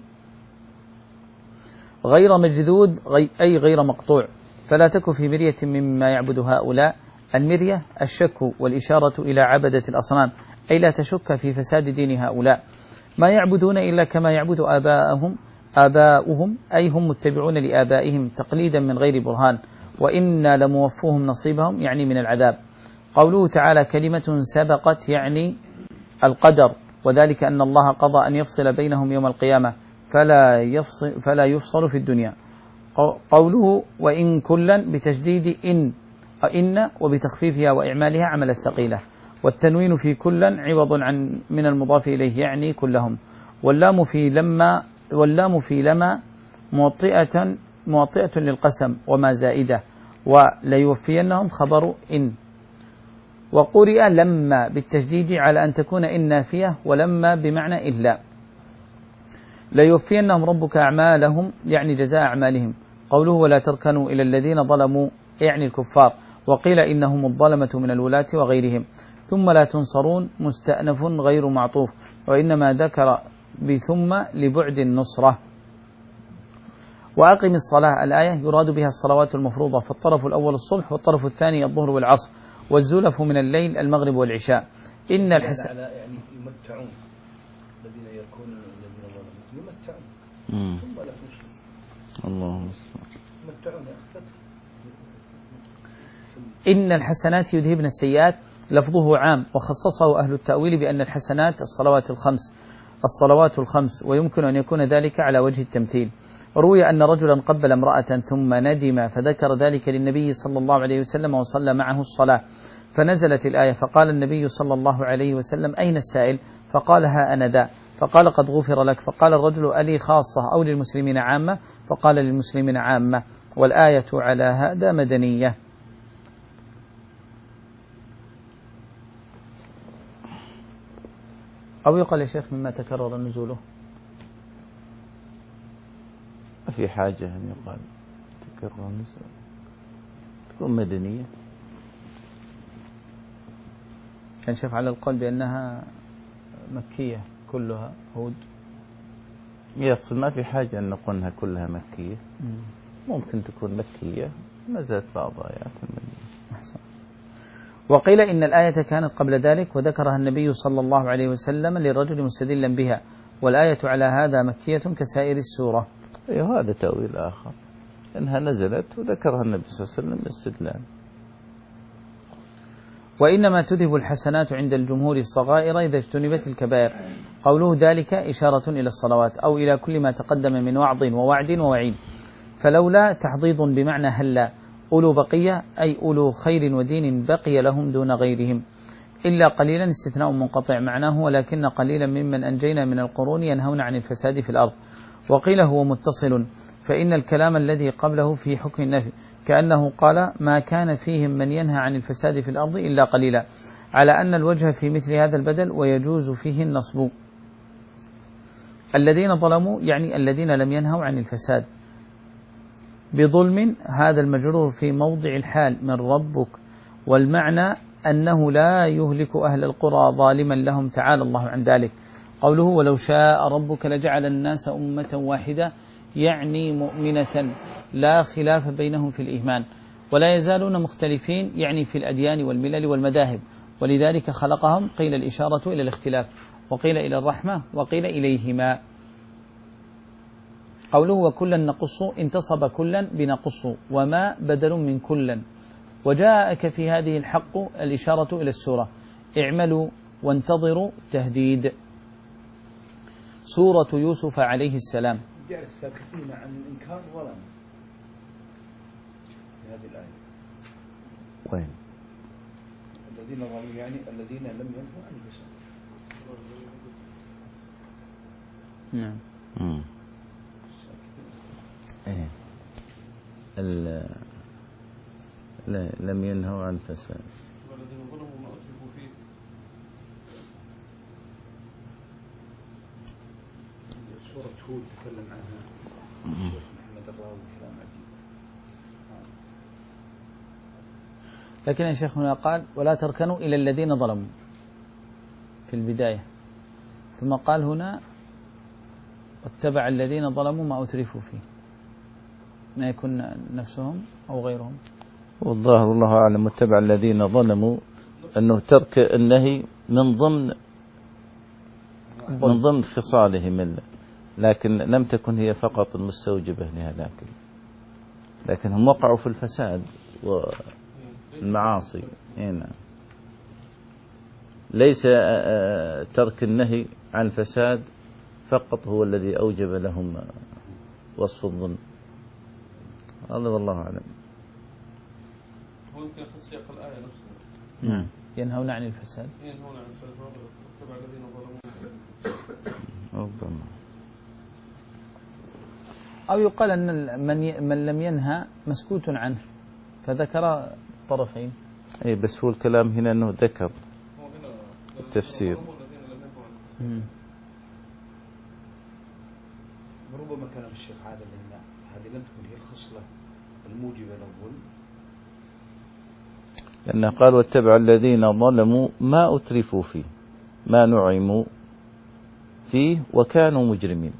غير مجذوذ أي غير مقطوع، فلا تك في مرية مما يعبد هؤلاء. المرية الشك والإشارة إلى عبدة الأصنام، أي لا تشك في فساد دين هؤلاء. ما يعبدون إلا كما يعبد آباءهم آباؤهم أي هم متبعون لآبائهم تقليدا من غير برهان، وإنا لموفوهم نصيبهم يعني من العذاب. قوله تعالى كلمة سبقت يعني القدر، وذلك أن الله قضى أن يفصل بينهم يوم القيامة فلا يفصل, فلا يفصل في الدنيا. قوله وإن كلا بتشديد إن إن وبتخفيفها وإعمالها عمل الثقيلة، والتنوين في كلا عوض عن من المضاف إليه يعني كلهم. واللام في لما واللام في لما موطئة موطئة للقسم وما زائدة، وليوفينهم خبر إن. وقرئ لما بالتشديد على أن تكون إن نافية، ولما بمعنى إلا. ليوفينهم ربك أعمالهم يعني جزاء أعمالهم. قوله ولا تركنوا إلى الذين ظلموا يعني الكفار، وقيل إنهم الظلمة من الولاة وغيرهم. ثم لا تنصرون مستأنف غير معطوف، وإنما ذكر بثم لبعد النصرة. وأقم الصلاة الآية يراد بها الصلوات المفروضة، فالطرف الأول الصبح والطرف الثاني الظهر والعصر، والزلف من الليل المغرب والعشاء. إن الحسن يعني يمتعون الذين يركون الذين ظلموا يمتعون ثم لا تنصرون. الله يمتعون يا أخي. إن الحسنات يذهبن السيئات لفظه عام، وخصصه أهل التأويل بأن الحسنات الصلوات الخمس الصلوات الخمس ويمكن أن يكون ذلك على وجه التمثيل. روي أن رجلا قبل امرأة ثم ندم فذكر ذلك للنبي صلى الله عليه وسلم وصلى معه الصلاة، فنزلت الآية فقال النبي صلى الله عليه وسلم أين السائل؟ فقال ها أنا ذا، فقال قد غفر لك. فقال الرجل ألي خاصة أو للمسلمين عامة؟ فقال للمسلمين عامة، والآية على هذا مدنية. أو يقال يا شيخ مما تكرر نزوله، في حاجة أن يقال تكرر نزوله تكون مدنية. كان شيخ على القول بأنها مكية كلها هود، يقصد ما في حاجة أن نقول أنها كلها مكية، ممكن تكون مكية نزلت بعض آيات المدنية. أحسن. وقيل إن الآية كانت قبل ذلك وذكرها النبي صلى الله عليه وسلم للرجل مستدلا بها، والآية على هذا مكية كسائر السورة. أيوه هذا تأويل آخر، إنها نزلت وذكرها النبي صلى الله عليه وسلم استدلال. وإنما تذهب الحسنات عند الجمهور الصغائر إذا اجتنبت الكبائر. قوله ذلك إشارة إلى الصلوات أو إلى كل ما تقدم من وعظ ووعد ووعيد. فلولا تحضيض بمعنى هلا، أولو بقية أي أولو خير ودين بقي لهم دون غيرهم، إلا قليلا استثناء منقطع معناه ولكن قليلا ممن أنجينا من القرون ينهون عن الفساد في الأرض. وقيل هو متصل، فإن الكلام الذي قبله في حكم النفي، كأنه قال ما كان فيهم من ينهى عن الفساد في الأرض إلا قليلا، على أن الوجه في مثل هذا البدل ويجوز فيه النصب. الذين ظلموا يعني الذين لم ينهوا عن الفساد بظلم، هذا المجرور في موضع الحال من ربك، والمعنى أنه لا يهلك أهل القرى ظالما لهم تعالى الله عن ذلك. قوله ولو شاء ربك لجعل الناس أمة واحدة يعني مؤمنة لا خلاف بينهم في الإيمان، ولا يزالون مختلفين يعني في الأديان والملل والمذاهب، ولذلك خلقهم. قيل الإشارة إلى الاختلاف، وقيل إلى الرحمة، وقيل إليهما. قوله وكلا نقص انتصب كلا بنقص، وما بدل من كلا. وجاءك في هذه الحق الإشارة إلى السورة، اعملوا وانتظروا تهديد. سورة يوسف عليه السلام. جاء الساكتين عن الإنكار ظلم في هذه الآية. وين؟ الذين ظلموا يعني الذين لم ينهوا عن الفساد. نعم. امم ايه ال لا لم ينهوا عن الفساد. والذين ظلموا ما أترفوا فيه. سورة هود تكلم عنها الشيخ محمد الراوي كلام عجيب. لكن يا شيخ هنا قال ولا تركنوا إلى الذين ظلموا في البداية، ثم قال هنا واتبع الذين ظلموا ما أترفوا فيه، ما يكون نفسهم أو غيرهم. والله الله أعلم. واتبع الذين ظلموا أنه ترك النهي من ضمن من ضمن خصالهم، لكن لم تكن هي فقط المستوجبة لهذاك، لكن هم وقعوا في الفساد والمعاصي. هنا ليس ترك النهي عن الفساد فقط هو الذي أوجب لهم وصف الظلم. هذا والله أعلم. هو يمكن في سياق الآية نفسها. نعم. ينهون عن الفساد. ينهون عن الفساد واتبع الذين ظلموا. ربما. أو يقال أن من من لم ينهى مسكوت عنه، فذكر طرفين. أي بس هو الكلام هنا أنه ذكر التفسير. ربما كلام الشيخ هذا لأن هذه لم تكن هي الخصلة الموجبة للظلم، لأنه قال واتبع الذين ظلموا ما أترفوا فيه ما نعموا فيه وكانوا مجرمين،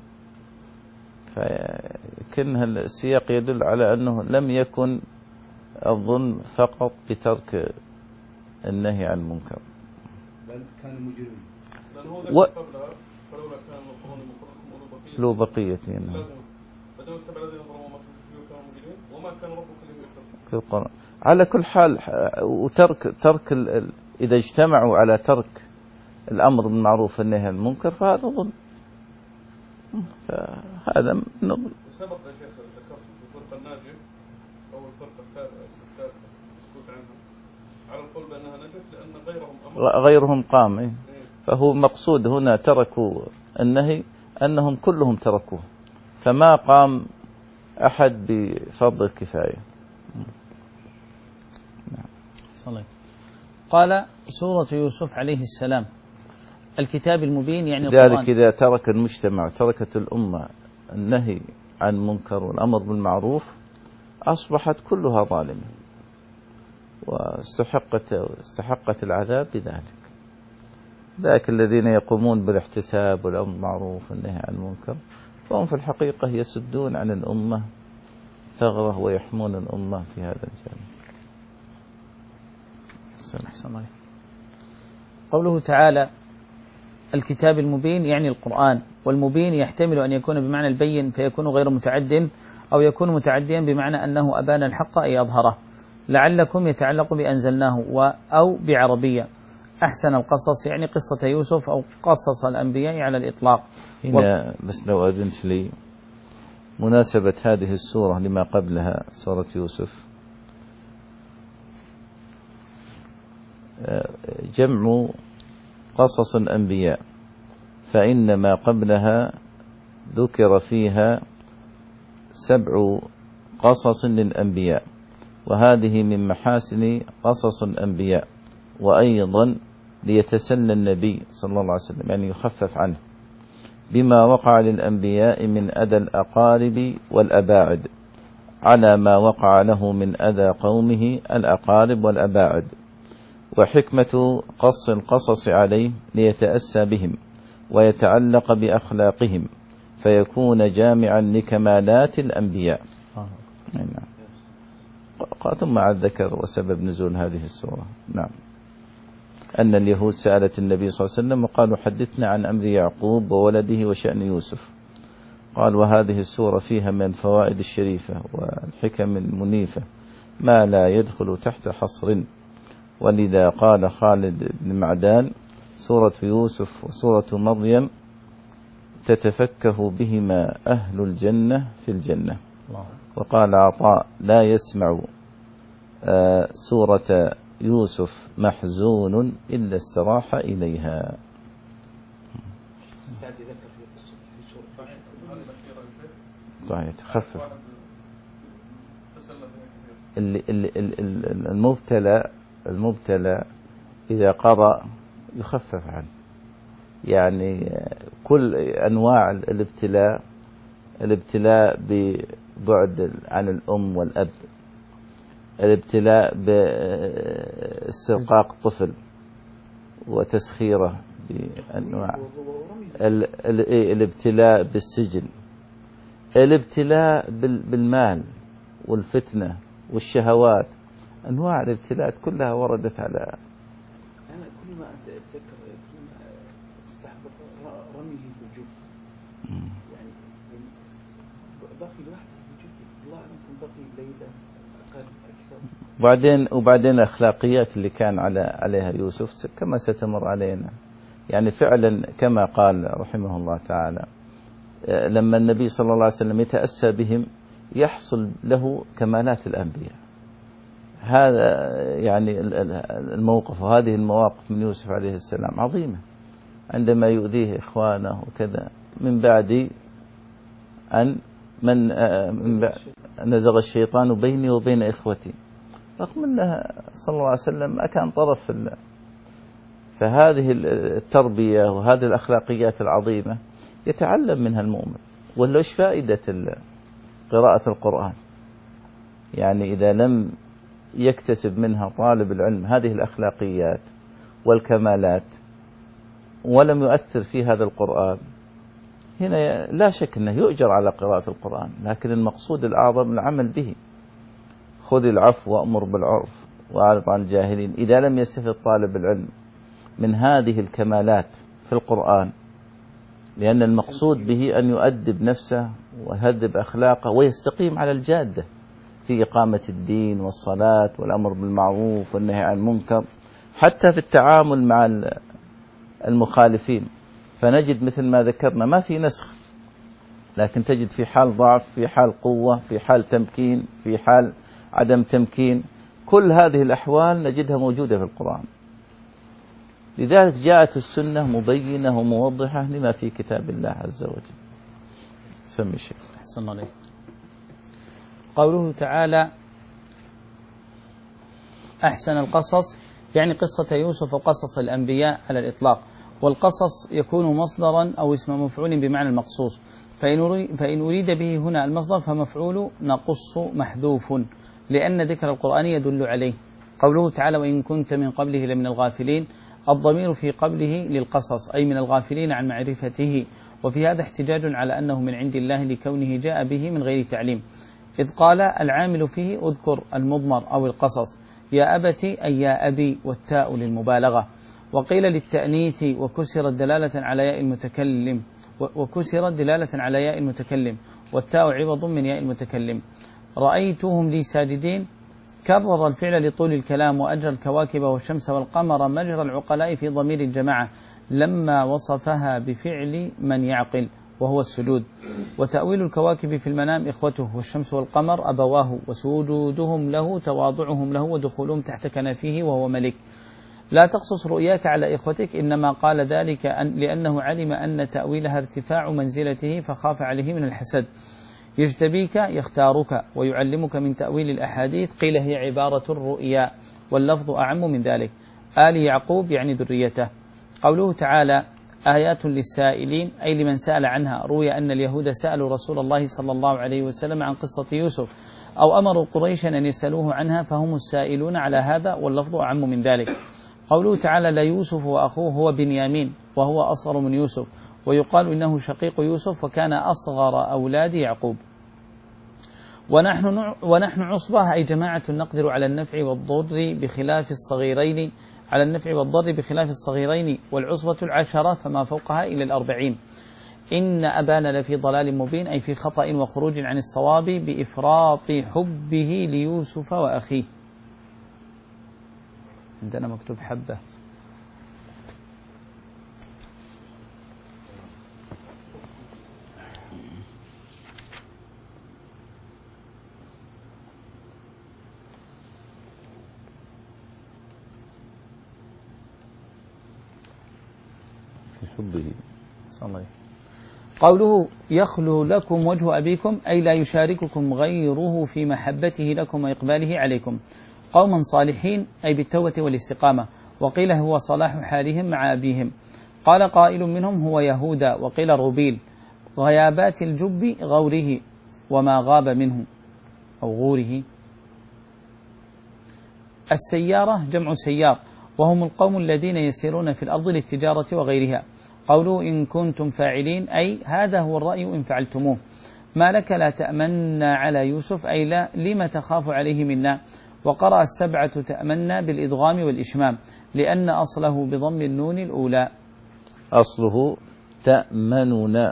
فكان السياق يدل على أنه لم يكن الظلم فقط بترك النهي عن المنكر، بل كانوا مجرمين. و... فلولا كان القرون من قبلكم أولو بقية لو بقية فدعوا اتبع الذين ظلموا ما أترفوا فيه وكانوا مجرمين وما كان ربك ليهلك في القرآن. على كل حال وترك ترك ال... إذا اجتمعوا على ترك الأمر بالمعروف والنهي عن المنكر فهذا ظلم، فهذا من الظلم. سبق يا شيخ ذكرت الفرقة الناجية أو الفرقة الثالثة مسكوت عنها على القول بأنها نجت لأن غيرهم أمر غيرهم قام. إيه؟ فهو مقصود هنا تركوا النهي أنهم كلهم تركوه، فما قام أحد بفرض الكفاية. صلي. قال سورة يوسف عليه السلام الكتاب المبين يعني القرآن. ذلك إذا ترك المجتمع تركت الأمة النهي عن المنكر والأمر بالمعروف أصبحت كلها ظالمة واستحقت استحقت العذاب بذلك. ذاك الذين يقومون بالاحتساب والأمر بالمعروف والنهي عن المنكر فهم في الحقيقة يسدون عن الأمة ثغرة ويحمون الأمة في هذا الجانب. أحسن الله. قوله تعالى الكتاب المبين يعني القرآن، والمبين يحتمل أن يكون بمعنى البين فيكون غير متعد، أو يكون متعديا بمعنى أنه أبان الحق أي أظهره. لعلكم يتعلق بأنزلناه أو بعربية. أحسن القصص يعني قصة يوسف أو قصص الأنبياء على الإطلاق. هنا بس لو أذنت لي مناسبة هذه السورة لما قبلها سورة يوسف، جمع قصص الأنبياء، فإن ما قبلها ذكر فيها سبع قصص للأنبياء، وهذه من محاسن قصص الأنبياء، وأيضا ليتسلى النبي صلى الله عليه وسلم يعني يخفف عنه بما وقع للأنبياء من أذى الأقارب والأباعد على ما وقع له من أذى قومه الأقارب والأباعد. وحكمة قص القصص عليه ليتأسى بهم ويتعلق بأخلاقهم فيكون جامعا لكمالات الأنبياء. ثم عاد ذكر وسبب نزول هذه السورة. نعم، أن اليهود سألت النبي صلى الله عليه وسلم وقالوا حدثنا عن أمر يعقوب وولده وشأن يوسف، قال وهذه السورة فيها من الفوائد الشريفة والحكم المنيفة ما لا يدخل تحت حصر، ولذا قال خالد بن معدان سورة يوسف وسورة مريم تتفكه بهما أهل الجنة في الجنة. وقال عطاء لا يسمع سورة يوسف محزون إلا استراح إليها. طيب تخفف المبتلى المبتلى إذا قرأ يخفف عنه، يعني كل أنواع الابتلاء، الابتلاء ببعد عن الأم والأب، الابتلاء باسترقاق طفل وتسخيره بأنواع، الابتلاء بالسجن، الابتلاء بالمال والفتنة والشهوات، أنواع الابتلاءات كلها وردت على. أنا كل ما أتذكر كل ما استحضر رميه بالجوف، يعني باقي لوحده بالجوف، الله أعلم باقي ليلة أقل أكثر. وبعدين وبعدين الأخلاقيات اللي كان على عليها يوسف كما ستمر علينا، يعني فعلا كما قال رحمه الله تعالى لما النبي صلى الله عليه وسلم يتأسى بهم يحصل له كمالات الأنبياء. هذا يعني الموقف وهذه المواقف من يوسف عليه السلام عظيمة، عندما يؤذيه إخوانه وكذا من بعد أن من, من بعد نزغ الشيطان بيني وبين إخوتي، رغم أنه صلى الله عليه وسلم ما كان طرف في الله. فهذه التربية وهذه الأخلاقيات العظيمة يتعلم منها المؤمن. ولا إيش فائدة قراءة القرآن؟ يعني إذا لم يكتسب منها طالب العلم هذه الأخلاقيات والكمالات ولم يؤثر في هذا القرآن، هنا لا شك أنه يؤجر على قراءة القرآن، لكن المقصود الأعظم العمل به. خذ العفو وأمر بالعرف وأعرض عن الجاهلين. إذا لم يستفد طالب العلم من هذه الكمالات في القرآن، لأن المقصود به أن يؤدب نفسه ويهذب أخلاقه ويستقيم على الجادة في إقامة الدين والصلاة والأمر بالمعروف والنهي عن المنكر، حتى في التعامل مع المخالفين. فنجد مثل ما ذكرنا ما في نسخ، لكن تجد في حال ضعف، في حال قوة، في حال تمكين، في حال عدم تمكين، كل هذه الأحوال نجدها موجودة في القرآن. لذلك جاءت السنة مبينة وموضحة لما في كتاب الله عز وجل. سمي الشيخ. أحسن الله عليك. قوله تعالى أحسن القصص يعني قصة يوسف وقصص الأنبياء على الإطلاق، والقصص يكون مصدرا أو اسم مفعول بمعنى المقصوص، فإن أريد به هنا المصدر فمفعول نقص محذوف لأن ذكر القرآن يدل عليه. قوله تعالى وإن كنت من قبله لمن الغافلين، الضمير في قبله للقصص أي من الغافلين عن معرفته، وفي هذا احتجاج على أنه من عند الله لكونه جاء به من غير تعليم، إذ قال العامل فيه أذكر المضمر أو القصص، يا أبت أي يا أبي، والتاء للمبالغة. وقيل للتأنيث وكسرت دلالة على ياء المتكلم وكسرت دلالة على ياء المتكلم، والتاء عوض من ياء المتكلم. رأيتهم لي ساجدين، كرر الفعل لطول الكلام، وأجرى الكواكب والشمس والقمر مجرى العقلاء في ضمير الجماعة لما وصفها بفعل من يعقل وهو السجود. وتأويل الكواكب في المنام إخوته، والشمس والقمر أبواه، وسجودهم له تواضعهم له، ودخولهم تحت كنفه وهو ملك. لا تقصص رؤياك على إخوتك، إنما قال ذلك أن لأنه علم أن تأويلها ارتفاع منزلته فخاف عليه من الحسد. يجتبيك يختارك ويعلمك من تأويل الأحاديث، قيل هي عبارة الرؤيا، واللفظ أعم من ذلك. آل يعقوب يعني ذريته. قوله تعالى آيات للسائلين أي لمن سأل عنها. روي أن اليهود سألوا رسول الله صلى الله عليه وسلم عن قصة يوسف، أو أمروا قريشا أن يسألوه عنها، فهم السائلون على هذا، واللفظ أعم من ذلك. قوله تعالى لا يوسف وأخوه هو بنيامين، وهو أصغر من يوسف، ويقال إنه شقيق يوسف، وكان أصغر أولاد يعقوب. ونحن ونحن عصبة أي جماعة نقدر على النفع والضر بخلاف الصغيرين على النفع والضر بخلاف الصغيرين، والعصبة العشرة فما فوقها إلى الأربعين. إن أبانا لفي ضلال مبين أي في خطأ وخروج عن الصواب بإفراط حبه ليوسف وأخيه. عندنا مكتوب حبة. في حبه. صلى. قوله يخلو لكم وجه أبيكم أي لا يشارككم غيره في محبته لكم وإقباله عليكم. قوما صالحين أي بالتوبة والاستقامة، وقيل هو صلاح حالهم مع أبيهم. قال قائل منهم هو يهودا، وقيل روبيل. غيابات الجب غوره وما غاب منه أو غوره. السيارة جمع سيار، وهم القوم الذين يسيرون في الأرض للتجارة وغيرها. قولوا إن كنتم فاعلين أي هذا هو الرأي إن فعلتموه. ما لك لا تأمنا على يوسف أي لا لما تخاف عليه منا. وقرأ السبعة تأمنا بالإدغام والإشمام، لأن أصله بضم النون الأولى. أصله تأمننا،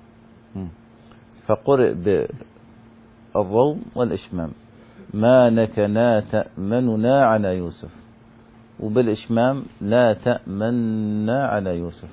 فقرئ بالروم والإشمام. ما نكنا تأمننا على يوسف، وبالإشمام لا تأمنا على يوسف.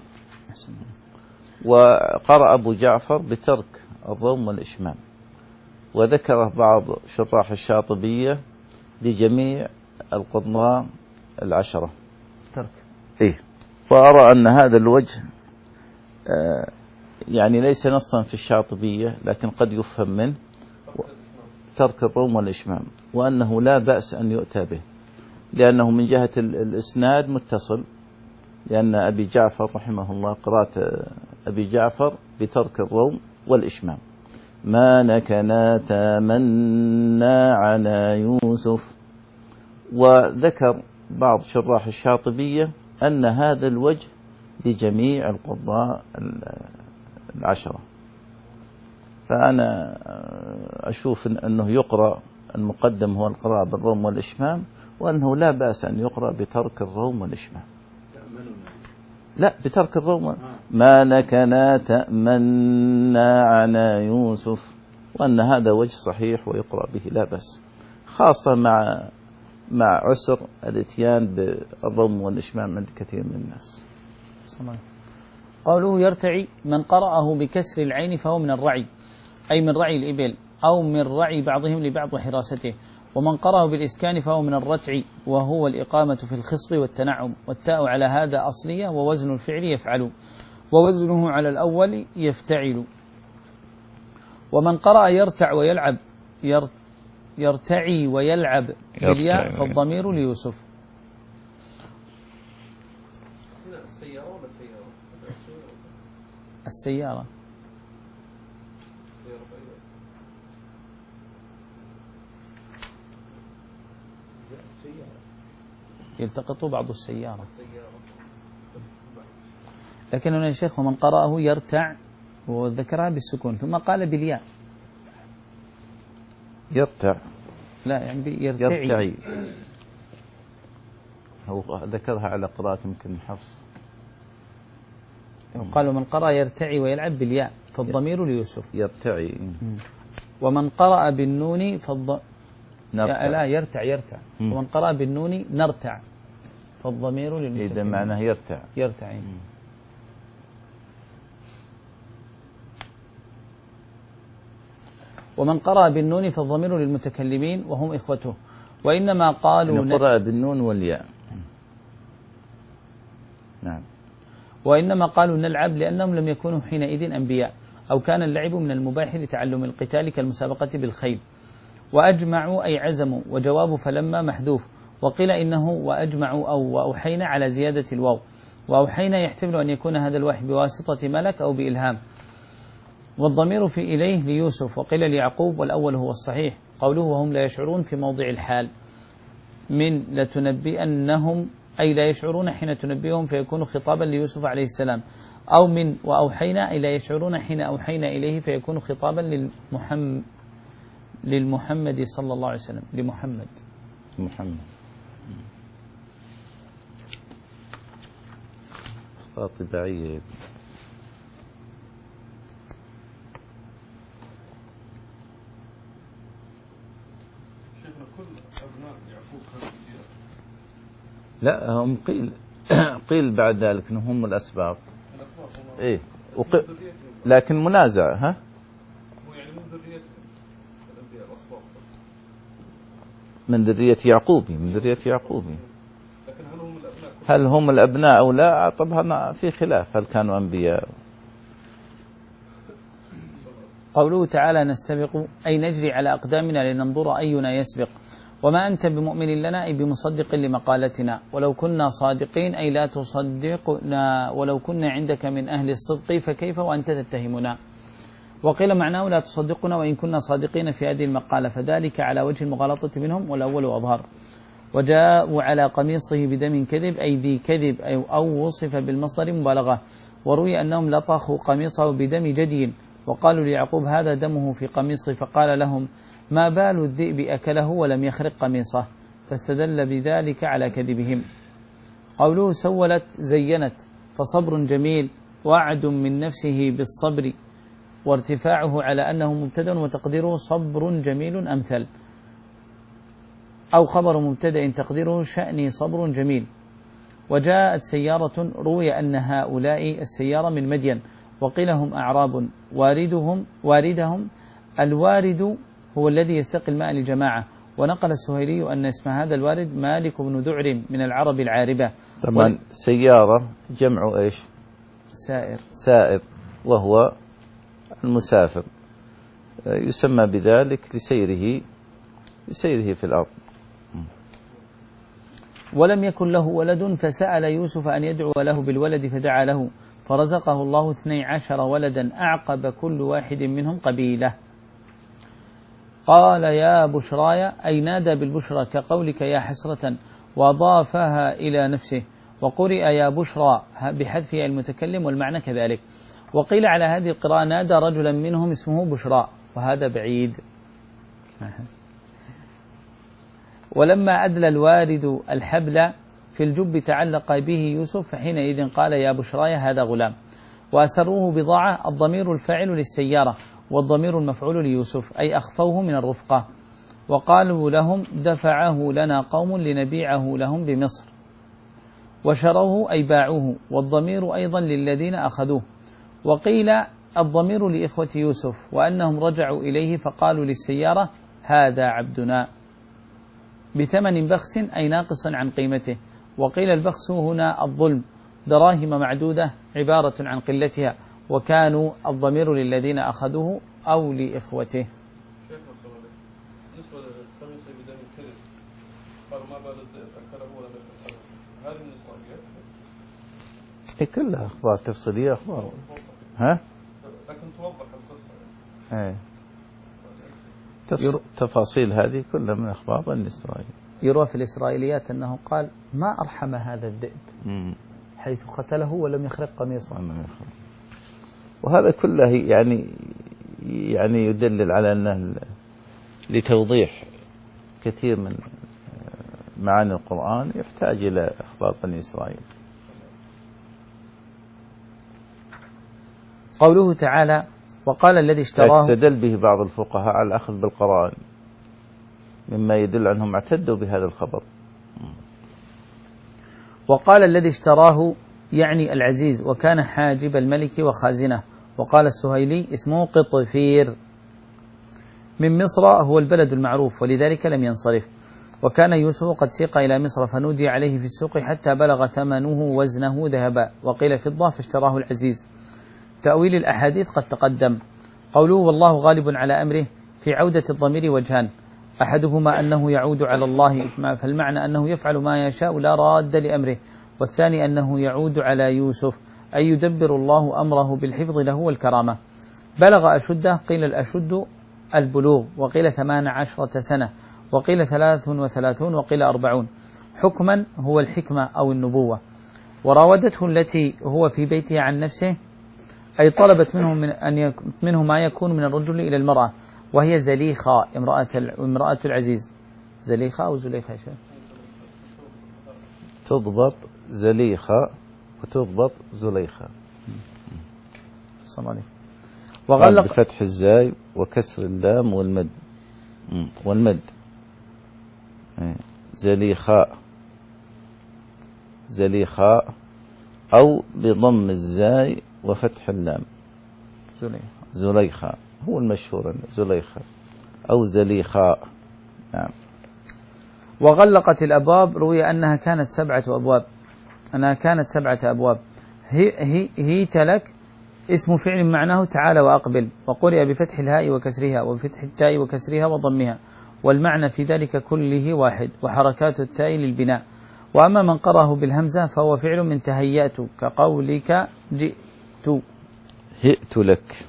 وقرأ أبو جعفر بترك الروم والإشمام، وذكره بعض شراح الشاطبية لجميع القضاء العشرة ترك. إيه. وأرى أن هذا الوجه آه يعني ليس نصا في الشاطبية، لكن قد يفهم منه ترك الروم والإشمام، وأنه لا بأس أن يؤتى به، لأنه من جهة الإسناد متصل، لأن أبي جعفر رحمه الله قرأت أبي جعفر بترك الروم والإشمام. ما نكنا تامنا على يوسف. وذكر بعض شراح الشاطبية أن هذا الوجه لجميع القضاء العشرة. فأنا أشوف أنه يقرأ المقدم هو القراءة بالروم والإشمام، وأنه لا بأس أن يقرأ بترك الروم والإشمام. لا، بترك الروم. ما نكنا تأمنا على يوسف، وأن هذا وجه صحيح ويقرأ به لا بأس، خاصة مع مع عسر الاتيان بالضم والإشمام عند كثير من الناس. قوله يرتعي، من قرأه بكسر العين فهو من الرعي، أي من رعي الإبل، أو من رعي بعضهم لبعض وحراسته. ومن قرأه بالإسكان فهو من الرتع، وهو الإقامة في الخصب والتنعم. والتاء على هذا أصلية، ووزن الفعل يفعل، ووزنه على الأول يفتعل. ومن قرأ يرتع ويلعب يرتعي ويلعب بالياء فالضمير ليوسف. السيارة ولا سيارة؟ السيارة. يلتقط بعض السيارة. لكن هنا يا شيخ ومن قرأه يرتع وذكرها بالسكون، ثم قال بالياء يرتع. لا يعني يرتعي. يرتعي هو ذكرها على قراءة يمكن حفص. قالوا من قرأ يرتعي ويلعب بالياء فالضمير ليوسف. يرتعي. ومن قرأ بالنون فالض نرتع. لا يرتع يرتع. مم. ومن قرأ بالنون نرتع فالضمير للمتكلم. إذا معناه يرتع. يرتع. ومن قرأ بالنون فالضمير للمتكلمين وهم إخوته. وإنما قالوا قرأ بالنون والياء. نعم. وإنما قالوا نلعب لأنهم لم يكونوا حينئذ أنبياء، أو كان اللعب من المباح لتعلم القتال كالمسابقة بالخيل. وأجمعوا أي عزموا، وجواب فلما محذوف. وقيل إنه وأجمعوا أو وأوحينا على زيادة الواو، وأوحينا يحتمل أن يكون هذا الوحي بواسطة ملك أو بإلهام. والضمير في إليه ليوسف، وقيل ليعقوب، والأول هو الصحيح. قوله وهم لا يشعرون في موضع الحال من لتنبئنهم، أي لا يشعرون حين تنبئهم فيكون خطابا ليوسف عليه السلام، أو من وأوحينا أي لا يشعرون حين أوحينا إليه فيكون خطابا للمحمد للمحمد صلى الله عليه وسلم لمحمد محمد. أخطاء طباعية. شيخنا كل أبناء يعقوب كانوا أنبياء. لا هم قيل قيل بعد ذلك أنهم هم الأسباب. الأسباب هم إيه وق... لكن منازع. ها هو يعني من ذريتهم الأنبياء الأسباب. من ذرية يعقوب من ذرية يعقوب لكن هل هم الأبناء؟ هل هم الأبناء أو لا؟ طبعا في خلاف هل كانوا أنبياء. قوله تعالى نستبق أي نجري على أقدامنا لننظر أينا يسبق. وما أنت بمؤمن لنا أي بمصدق لمقالتنا، ولو كنا صادقين أي لا تصدقنا، ولو كنا عندك من أهل الصدق فكيف وأنت تتهمنا. وقيل معناه لا تصدقنا وإن كنا صادقين في هذه المقالة، فذلك على وجه المغالطة منهم، والأول أظهر. وجاءوا على قميصه بدم كذب أي ذي كذب أو, أو وصف بالمصدر مبالغة. وروي أنهم لطخوا قميصه بدم جدي، وقالوا ليعقوب هذا دمه في قميصه، فقال لهم ما بال الذئب أكله ولم يخرق قميصه، فاستدل بذلك على كذبهم. قوله سولت زينت فصبر جميل، وعد من نفسه بالصبر، وارتفاعه على أنه مبتدأ وتقديره صبر جميل أمثل، أو خبر مبتدأ تقديره شأني صبر جميل. وجاءت سيارة، روي أن هؤلاء السيارة من مدين، وقيل هم أعراب واردهم واردهم الوارد هو الذي يستقي الماء لجماعة. ونقل السهيلي أن اسم هذا الوارد مالك بن ذعر من العرب العاربة. طبعا سيارة جمع إيش؟ سائر. سائر وهو المسافر، يسمى بذلك لسيره لسيره في الأرض. ولم يكن له ولد فسأل يوسف أن يدعو له بالولد فدعا له، فرزقه الله اثني عشر ولدا أعقب كل واحد منهم قبيلة. قال يا بشراي أي نادى بالبشرى كقولك يا حسرة، وضافها إلى نفسه. وقرئ يا بشرى بحذف المتكلم والمعنى كذلك. وقيل على هذه القراءة نادى رجلا منهم اسمه بشرى، وهذا بعيد. ولما أدلى الوارد الحبل في الجب تعلق به يوسف، فحينئذ قال يا بشراي هذا غلام. وأسروه بضاعة، الضمير الفاعل للسيارة، والضمير المفعول ليوسف، أي أخفوه من الرفقة. وقالوا لهم دفعه لنا قوم لنبيعه لهم بمصر. وشروه أي باعوه، والضمير أيضا للذين أخذوه. وقيل الضمير لإخوة يوسف، وأنهم رجعوا إليه فقالوا للسيارة هذا عبدنا بثمن بخس أي ناقص عن قيمته. وقيل البخس هنا الظلم، دراهم معدودة عبارة عن قلتها، وكانوا الضمير للذين أخذوه أو لإخوته. شيخنا صلى الله عليه وسلم بالنسبة للخميس بدم الكذب قالوا ما بال الذئب أكله ولا أكله، هذه من الإسرائيليات؟ كلها أخبار تفصيلية أخبار. ها؟ لكن توضح القصة. ايه تفص... تفاصيل هذه كلها من أخبار بني إسرائيل. يروى في الإسرائيليات أنه قال ما أرحم هذا الذئب مم. حيث قتله ولم يخرق قميصه. وهذا كله يعني يعني يدلل على أنه لتوضيح كثير من معاني القرآن يحتاج إلى أخبار بني إسرائيل. قوله تعالى وقال الذي اشتراه، استدل به بعض الفقهاء على الأخذ بالقرائن مما يدل أنهم اعتدوا بهذا الخبر. وقال الذي اشتراه يعني العزيز وكان حاجب الملك وخازنه. وقال السهيلي اسمه قطفير من مصر، هو البلد المعروف ولذلك لم ينصرف. وكان يوسف قد سيق إلى مصر فنودي عليه في السوق حتى بلغ ثمنه وزنه ذهبا وقيل فضة فاشتراه العزيز. تأويل الأحاديث قد تقدم. قوله والله غالب على أمره في عودة الضمير وجهان، أحدهما أنه يعود على الله فالمعنى أنه يفعل ما يشاء لا راد لأمره، والثاني أنه يعود على يوسف أي يدبر الله أمره بالحفظ له والكرامة. بلغ أشده، قيل الأشد البلوغ، وقيل ثمان عشرة سنة، وقيل ثلاث وثلاثون، وقيل أربعون. حكما هو الحكمة أو النبوة. وراودته التي هو في بيتها عن نفسه أي طلبت منه من أن منه ما يكون من الرجل إلى المرأة، وهي زليخة امرأة امرأة العزيز. زليخة أو زليخة شيء تضبط زليخة وتضبط زليخة. صلى وغلق بفتح الزاي وكسر اللام والمد والمد زليخاء زليخاء أو بضم الزاي وفتح اللام زليخة زليخة هو المشهور زليخة أو زليخاء. نعم. وغلقت الأبواب، روي أنها كانت سبعة أبواب أنها كانت سبعة أبواب. هي هي هيت لك اسم فعل معناه تعالى وأقبل، وقرئ بفتح الهاء وكسرها وبفتح التاء وكسرها وضمها، والمعنى في ذلك كله واحد، وحركات التاء للبناء. وأما من قرأه بالهمزة فهو فعل من تهيأت كقولك جئت هئت لك.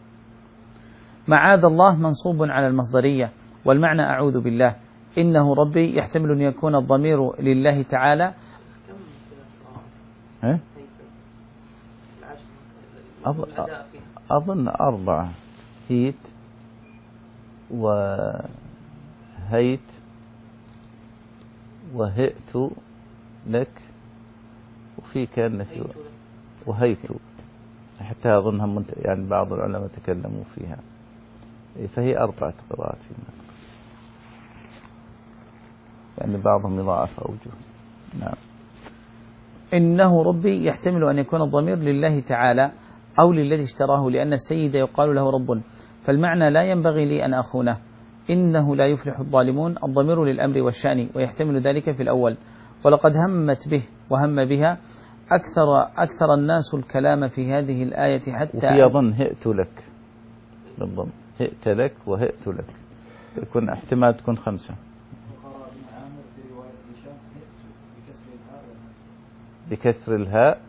معاذ الله منصوب على المصدرية، والمعنى أعوذ بالله. إنه ربي يحتمل أن يكون الضمير لله تعالى. أظن أربعة، هيت وهيت وهئت لك، وفي كان في وهيت، حتى أظنها منت... يعني بعض العلماء تكلموا فيها، فهي أربعة قراءات فيما. يعني بعضهم يضاعف أوجه. نعم. إنه ربي يحتمل أن يكون الضمير لله تعالى أو للذي اشتراه، لأن السيد يقال له رب، فالمعنى لا ينبغي لي أن أخونه. إنه لا يفلح الظالمون الضمير للأمر والشأن، ويحتمل ذلك في الأول. ولقد همت به وهم بها أكثر أكثر الناس الكلام في هذه الآية حتى وفي أظن هئت لك بالضم، هئت لك وهئت لك، يكون احتمال تكون خمسة. بكسر الهاء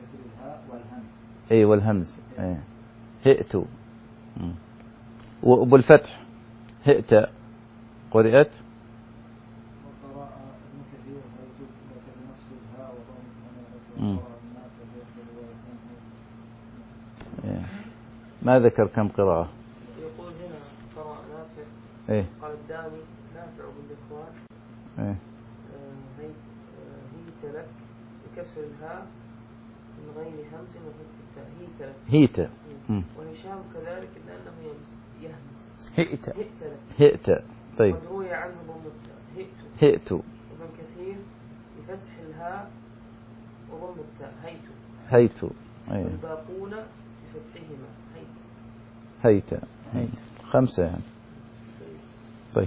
أي والهمز أي. هئت وبالفتح هئت قرئت ما ذكر كم قراءة. يقول هنا قراء نافع ايه قال الداني نافع بالإخوان ايه هيت لك بكسر الهاء من غير همز وفتح التاء هيت لك هيت. وهشام كذلك إلا أنه يهمز هئت هئت لك هئت. طيب وروي عنه ضم التاء هئت هئت. وابن كثير بفتح الهاء وضم التاء هيت هيت. ايه والباقون بفتحهما هيت هيت. هيت. خمسة يعني. طيب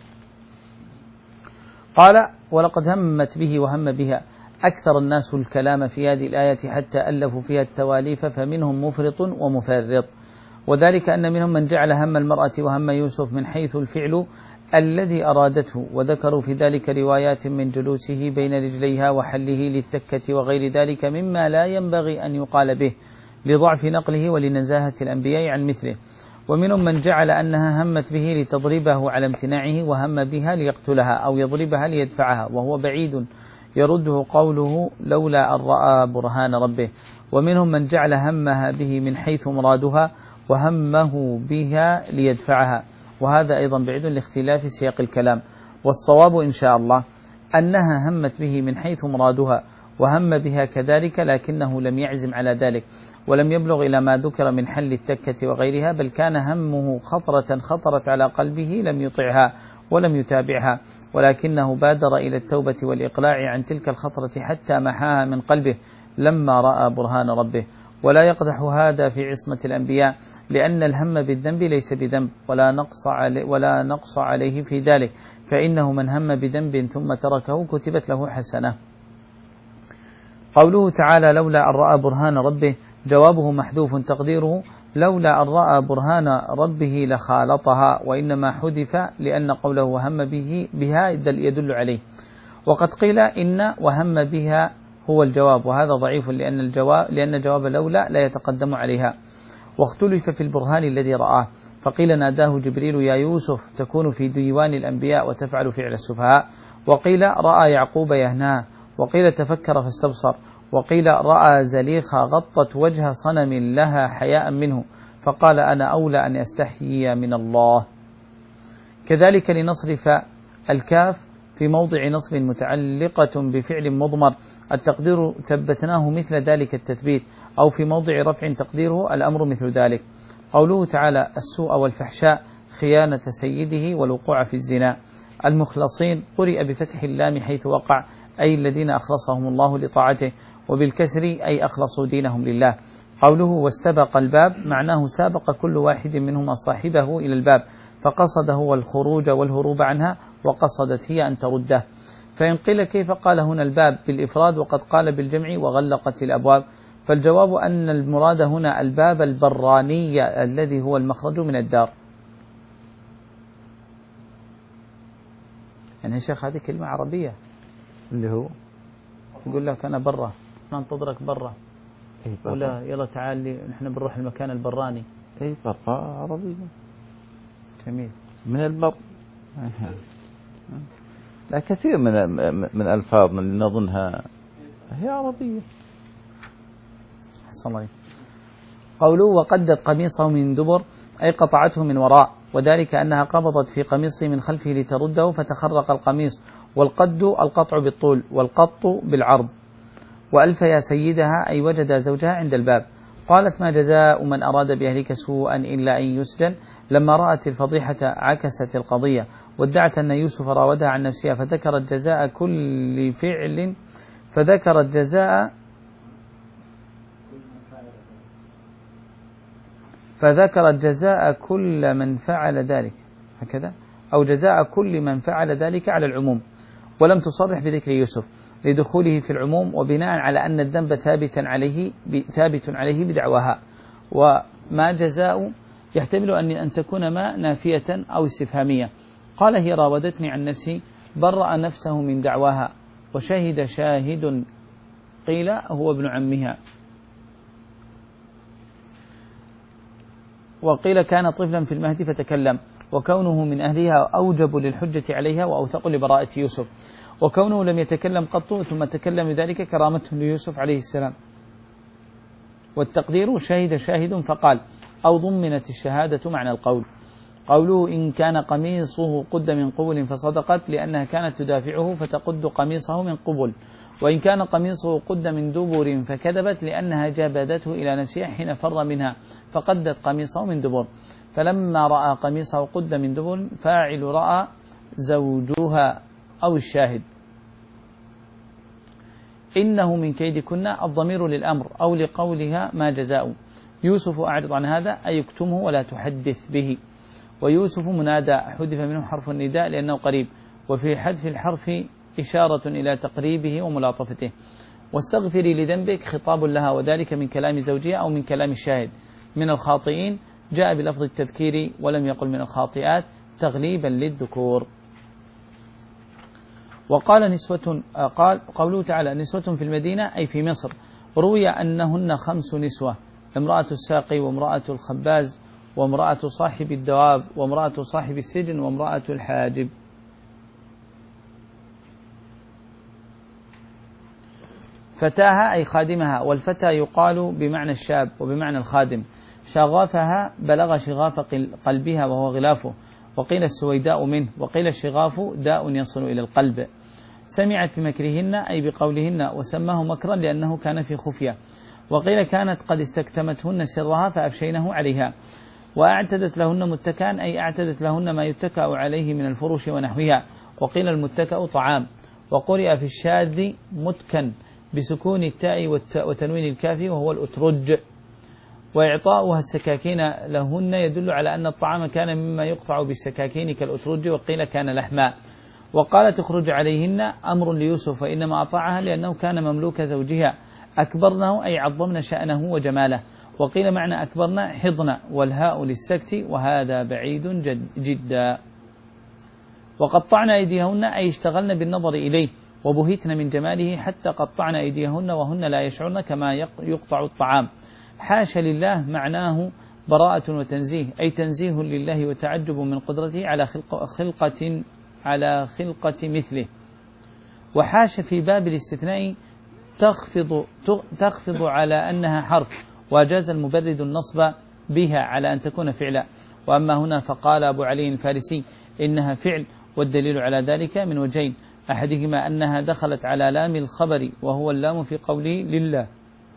قال ولقد همت به وهم بها أكثر الناس الكلام في هذه الآية حتى ألفوا فيها التواليف، فمنهم مفرط ومفرط. وذلك أن منهم من جعل هم المرأة وهم يوسف من حيث الفعل الذي أرادته، وذكروا في ذلك روايات من جلوسه بين رجليها وحله للتكة وغير ذلك مما لا ينبغي أن يقال به لضعف نقله ولنزاهة الأنبياء عن مثله. ومنهم من جعل أنها همت به لتضربه على امتناعه وهم بها ليقتلها أو يضربها ليدفعها، وهو بعيد يرده قوله لولا أن رأى برهان ربه. ومنهم من جعل همها به من حيث مرادها وهمه بها ليدفعها، وهذا أيضا بعيد لاختلاف سياق الكلام. والصواب إن شاء الله أنها همت به من حيث مرادها وهم بها كذلك، لكنه لم يعزم على ذلك ولم يبلغ إلى ما ذكر من حل التكة وغيرها، بل كان همه خطرة خطرت على قلبه لم يطعها ولم يتابعها، ولكنه بادر إلى التوبة والإقلاع عن تلك الخطرة حتى محاها من قلبه لما رأى برهان ربه. ولا يقدح هذا في عصمة الأنبياء، لأن الهم بالذنب ليس بذنب ولا نقص عليه, ولا نقص عليه في ذلك، فإنه من هم بذنب ثم تركه كتبت له حسنة. قوله تعالى لولا أن رأى برهان ربه، جوابه محذوف تقديره لولا أن رأى برهان ربه لخالطها، وإنما حذف لأن قوله هم به بها يدل عليه. وقد قيل إن وهم بها هو الجواب، وهذا ضعيف لأن الجواب لأن جواب لولا لا يتقدم عليها. واختلف في البرهان الذي رآه، فقيل ناداه جبريل يا يوسف تكون في ديوان الأنبياء وتفعل فعل السفهاء، وقيل رأى يعقوب يهناه، وقيل تفكر فاستبصر، وقيل رأى زليخة غطت وجه صنم لها حياء منه فقال أنا أولى أن أستحيي من الله. كذلك لنصرف الكاف في موضع نصب متعلقة بفعل مضمر التقدير ثبتناه مثل ذلك التثبيت، أو في موضع رفع تقديره الأمر مثل ذلك. قوله تعالى السوء والفحشاء خيانة سيده والوقوع في الزنا. المخلصين قرئ بفتح اللام حيث وقع، أي الذين أخلصهم الله لطاعته، وبالكسر أي أخلصوا دينهم لله. قوله واستبق الباب معناه سابق كل واحد منهما صاحبه إلى الباب فقصد هو الخروج والهروب عنها، وقصدت هي أن ترده. فإن قيل كيف قال هنا الباب بالإفراد وقد قال بالجمع وغلقت الأبواب، فالجواب أن المراد هنا الباب البراني الذي هو المخرج من الدار. يعني يا شيخ هذه كلمة عربية اللي هو يقول لك أنا برا ننتظرك برا، أي ولا يلا تعال لي نحن بنروح المكان البراني. أي برا عربية جميل. من البر. لا كثير من من ألفاظ من نظنها هي عربية. حسن الله. قوله وقدت قميصه من دبر أي قطعته من وراء، وذلك أنها قبضت في قميصه من خلفه لترده فتخرق القميص، والقد القطع بالطول والقط بالعرض. وألف يا سيدها أي وجد زوجها عند الباب. قالت ما جزاء من أراد بأهلك سوءا إلا أن يسجن. لما رأت الفضيحة عكست القضية وادعت أن يوسف راودها عن نفسها، فذكرت جزاء كل فعل فذكرت جزاء فذكرت جزاء كل من فعل ذلك هكذا، أو جزاء كل من فعل ذلك على العموم، ولم تصرح بذكر يوسف لدخوله في العموم، وبناء على أن الذنب ثابت عليه ثابت عليه بدعواها. وما جزاء يحتمل أن أن تكون ما نافية أو استفهامية. قال هي راودتني عن نفسي برأ نفسه من دعواها، وشهد شاهد قيل هو ابن عمها، وقيل كان طفلا في المهد فتكلم، وكونه من أهلها أوجب للحجة عليها وأوثق لبراءة يوسف، وكونه لم يتكلم قط ثم تكلم ذلك كرامته ليوسف عليه السلام. والتقدير شهد شاهد فقال، أو ضمنت الشهادة معنى القول. قوله إن كان قميصه قد من قبل فصدقت، لأنها كانت تدافعه فتقد قميصه من قبل. وإن كان قميصه قد من دبر فكذبت، لأنها جابدته إلى نفسها حين فر منها فقدت قميصه من دبر. فلما رأى قميصه قد من دبر فاعل رأى زوجها أو الشاهد. إنه من كيدكن الضمير للأمر أو لقولها ما جزاء. يوسف أعرض عن هذا أي اكتمه ولا تحدث به. ويوسف منادى حذف منه حرف النداء لأنه قريب، وفي حذف الحرف إشارة إلى تقريبه وملاطفته. واستغفري لذنبك خطاب لها، وذلك من كلام زوجها أو من كلام الشاهد. من الخاطئين جاء بلفظ التذكير ولم يقل من الخاطئات تغليبا للذكور. وقال نسوة قال قوله تعالى نسوة في المدينة أي في مصر. روي أنهن خمس نسوة: امرأة الساقي، وامرأة الخباز، وامرأة صاحب الدواب، وامرأة صاحب السجن، وامرأة الحاجب. فتاها أي خادمها، والفتى يقال بمعنى الشاب وبمعنى الخادم. شغافها بلغ شغاف قلبها وهو غلافه، وقيل السويداء منه، وقيل الشغاف داء يصل إلى القلب. سمعت بمكرهن أي بقولهن وسماه مكرا لأنه كان في خفية. وقيل كانت قد استكتمتهن سرها فأفشينه عليها. وأعتدت لهن متكئا أي أعتدت لهن ما يتكأ عليه من الفرش ونحوها. وقيل المتكأ طعام. وقرئ في الشاذ متكن بسكون التاء وتنوين الكاف وهو الأترج. وإعطاؤها السكاكين لهن يدل على أن الطعام كان مما يقطع بالسكاكين كالأترج. وقيل كان لحما. وقالت اخرج عليهن أمر ليوسف فإنما أطاعها لأنه كان مملوك زوجها. أكبرنه أي عظمن شأنه وجماله. وقيل معنى أكبرنا حضن والهاء للسكت وهذا بعيد جد جدا. وقطعن أيديهن أي اشتغلن بالنظر إليه وبهتن من جماله حتى قطعن أيديهن وهن لا يشعرن كما يقطع الطعام. حاش لله معناه براءة وتنزيه أي تنزيه لله وتعجب من قدرته على خلق خلقة على خلقة مثله. وحاش في باب الاستثناء تخفض تخفض على أنها حرف وجاز المبرد النصب بها على أن تكون فعلا. وأما هنا فقال أبو علي الفارسي إنها فعل والدليل على ذلك من وجهين أحدهما أنها دخلت على لام الخبر وهو اللام في قوله لله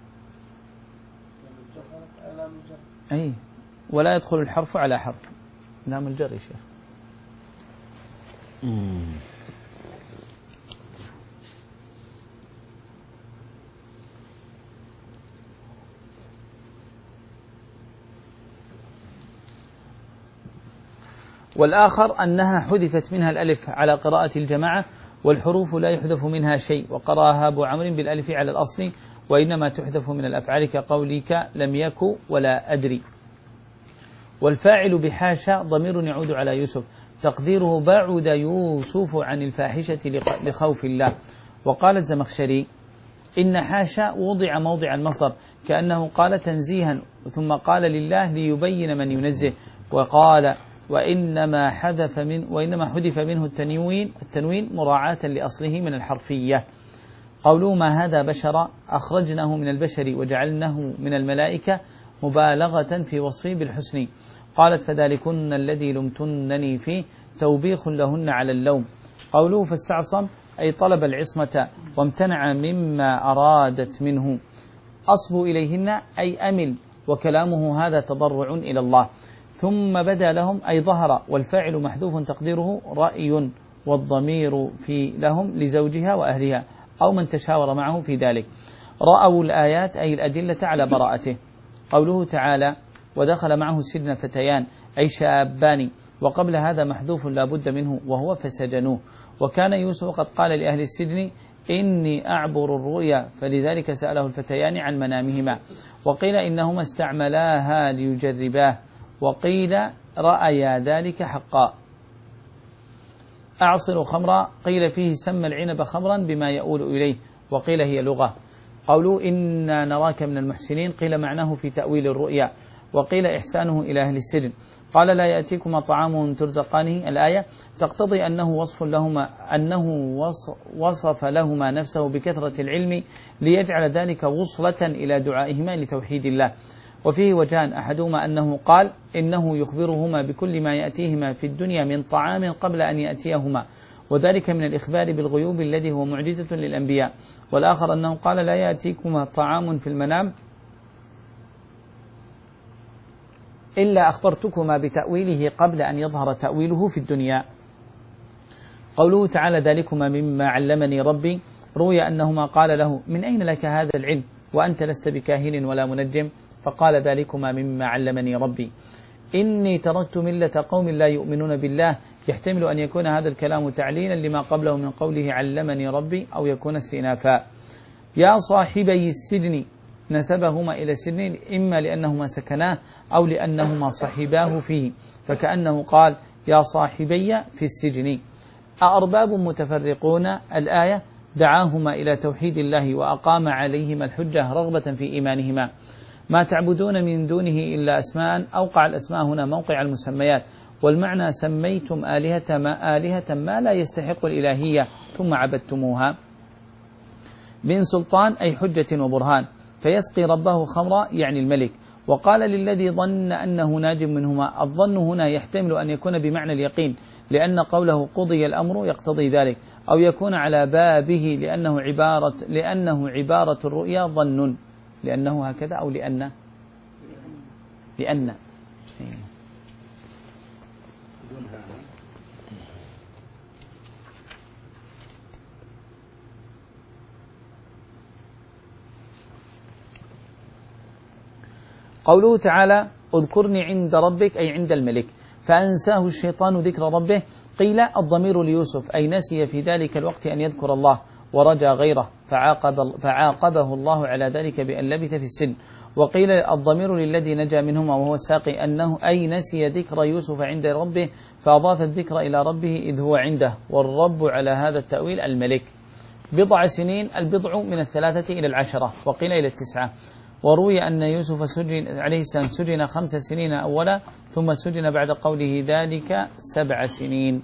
أي ولا يدخل الحرف على حرف لام الجر يا شيخ. والآخر أنها حذفت منها الألف على قراءة الجماعة والحروف لا يحذف منها شيء. وقرأها أبو عمرو بالألف على الأصل وإنما تحذف من الأفعال كقولك لم يك ولا أدري. والفاعل بحاشا ضمير يعود على يوسف تقديره بعد يوسف عن الفاحشة لخوف الله. وقال الزمخشري إن حاشا وضع موضع المصدر كأنه قال تنزيها ثم قال لله ليبين من ينزه. وقال وإنما حذف من وإنما حذف منه التنوين التنوين مراعاة لأصله من الحرفية. قولوا ما هذا بشرا أخرجناه من البشر وجعلناه من الملائكة مبالغة في وصفه بالحسن. قالت فذلكن الذي لمتنني فيه توبيخ لهن على اللوم. قوله فاستعصم أي طلب العصمة وامتنع مما أرادت منه. أصب إليهن أي أمل وكلامه هذا تضرع إلى الله. ثم بدا لهم أي ظهر والفاعل محذوف تقديره رأي والضمير في لهم لزوجها وأهلها أو من تشاور معه في ذلك. رأوا الآيات أي الأدلة على براءته. قوله تعالى ودخل معه السجن فتيان أي شابان وقبل هذا محذوف لا بد منه وهو فسجنوه. وكان يوسف قد قال لأهل السجن إني أعبر الرؤيا فلذلك سأله الفتيان عن منامهما. وقيل إنهما استعملاها ليجرباه وقيل رأيا ذلك حقا. أعصر خمرا قيل فيه سمى العنب خمرا بما يؤول إليه وقيل هي لغة. قولوا إنا نراك من المحسنين قيل معناه في تأويل الرؤيا وقيل إحسانه إلى أهل السجن. قال لا يأتيكما طعام ترزقانه الآية تقتضي أنه وصف لهما أنه وصف لهما نفسه بكثرة العلم ليجعل ذلك وصلة إلى دعائهما لتوحيد الله. وفيه وجهان أحدهما أنه قال إنه يخبرهما بكل ما يأتيهما في الدنيا من طعام قبل أن يأتيهما وذلك من الإخبار بالغيوب الذي هو معجزة للأنبياء. والآخر أنه قال لا يأتيكما طعام في المنام إلا أخبرتكما بتأويله قبل أن يظهر تأويله في الدنيا. قوله تعالى ذلكما مما علمني ربي روي أنهما قال له من أين لك هذا العلم وأنت لست بكاهن ولا منجم فقال ذلكما مما علمني ربي إني تركت ملة قوم لا يؤمنون بالله. يحتمل أن يكون هذا الكلام تعليلا لما قبله من قوله علمني ربي أو يكون استئنافا. يا صاحبي السجن نسبهما إلى السجن إما لأنهما سكناه أو لأنهما صحباه فيه فكأنه قال يا صاحبي في السجن. أأرباب متفرقون الآية دعاهما إلى توحيد الله وأقام عليهما الحجة رغبة في إيمانهما. ما تعبدون من دونه إلا أسماء أوقع الأسماء هنا موقع المسميات والمعنى سميتم آلهة ما, آلهة ما لا يستحق الإلهية ثم عبدتموها. من سلطان أي حجة وبرهان فيسقي ربه خمرا يعني الملك وقال للذي ظن أنه ناج منهما. الظن هنا يحتمل أن يكون بمعنى اليقين لأن قوله قضي الأمر يقتضي ذلك، أو يكون على بابه لأنه عبارة لأنه عبارة الرؤيا ظن، لأنه هكذا أو لأن لأن قوله تعالى اذكرني عند ربك أي عند الملك، فأنساه الشيطان ذكر ربه. قيل الضمير ليوسف أي نسي في ذلك الوقت أن يذكر الله ورجى غيره فعاقب فعاقبه الله على ذلك بأن لبث في السجن. وقيل الضمير للذي نجا منهما وهو الساقي أنه أي نسي ذكر يوسف عند ربه فأضاف الذكر إلى ربه إذ هو عنده، والرب على هذا التأويل الملك. بضع سنين، البضع من الثلاثة إلى العشرة وقيل إلى التسعة. وروي أن يوسف سجن عليه السلام سجن خمس سنين أولا ثم سجن بعد قوله ذلك سبع سنين.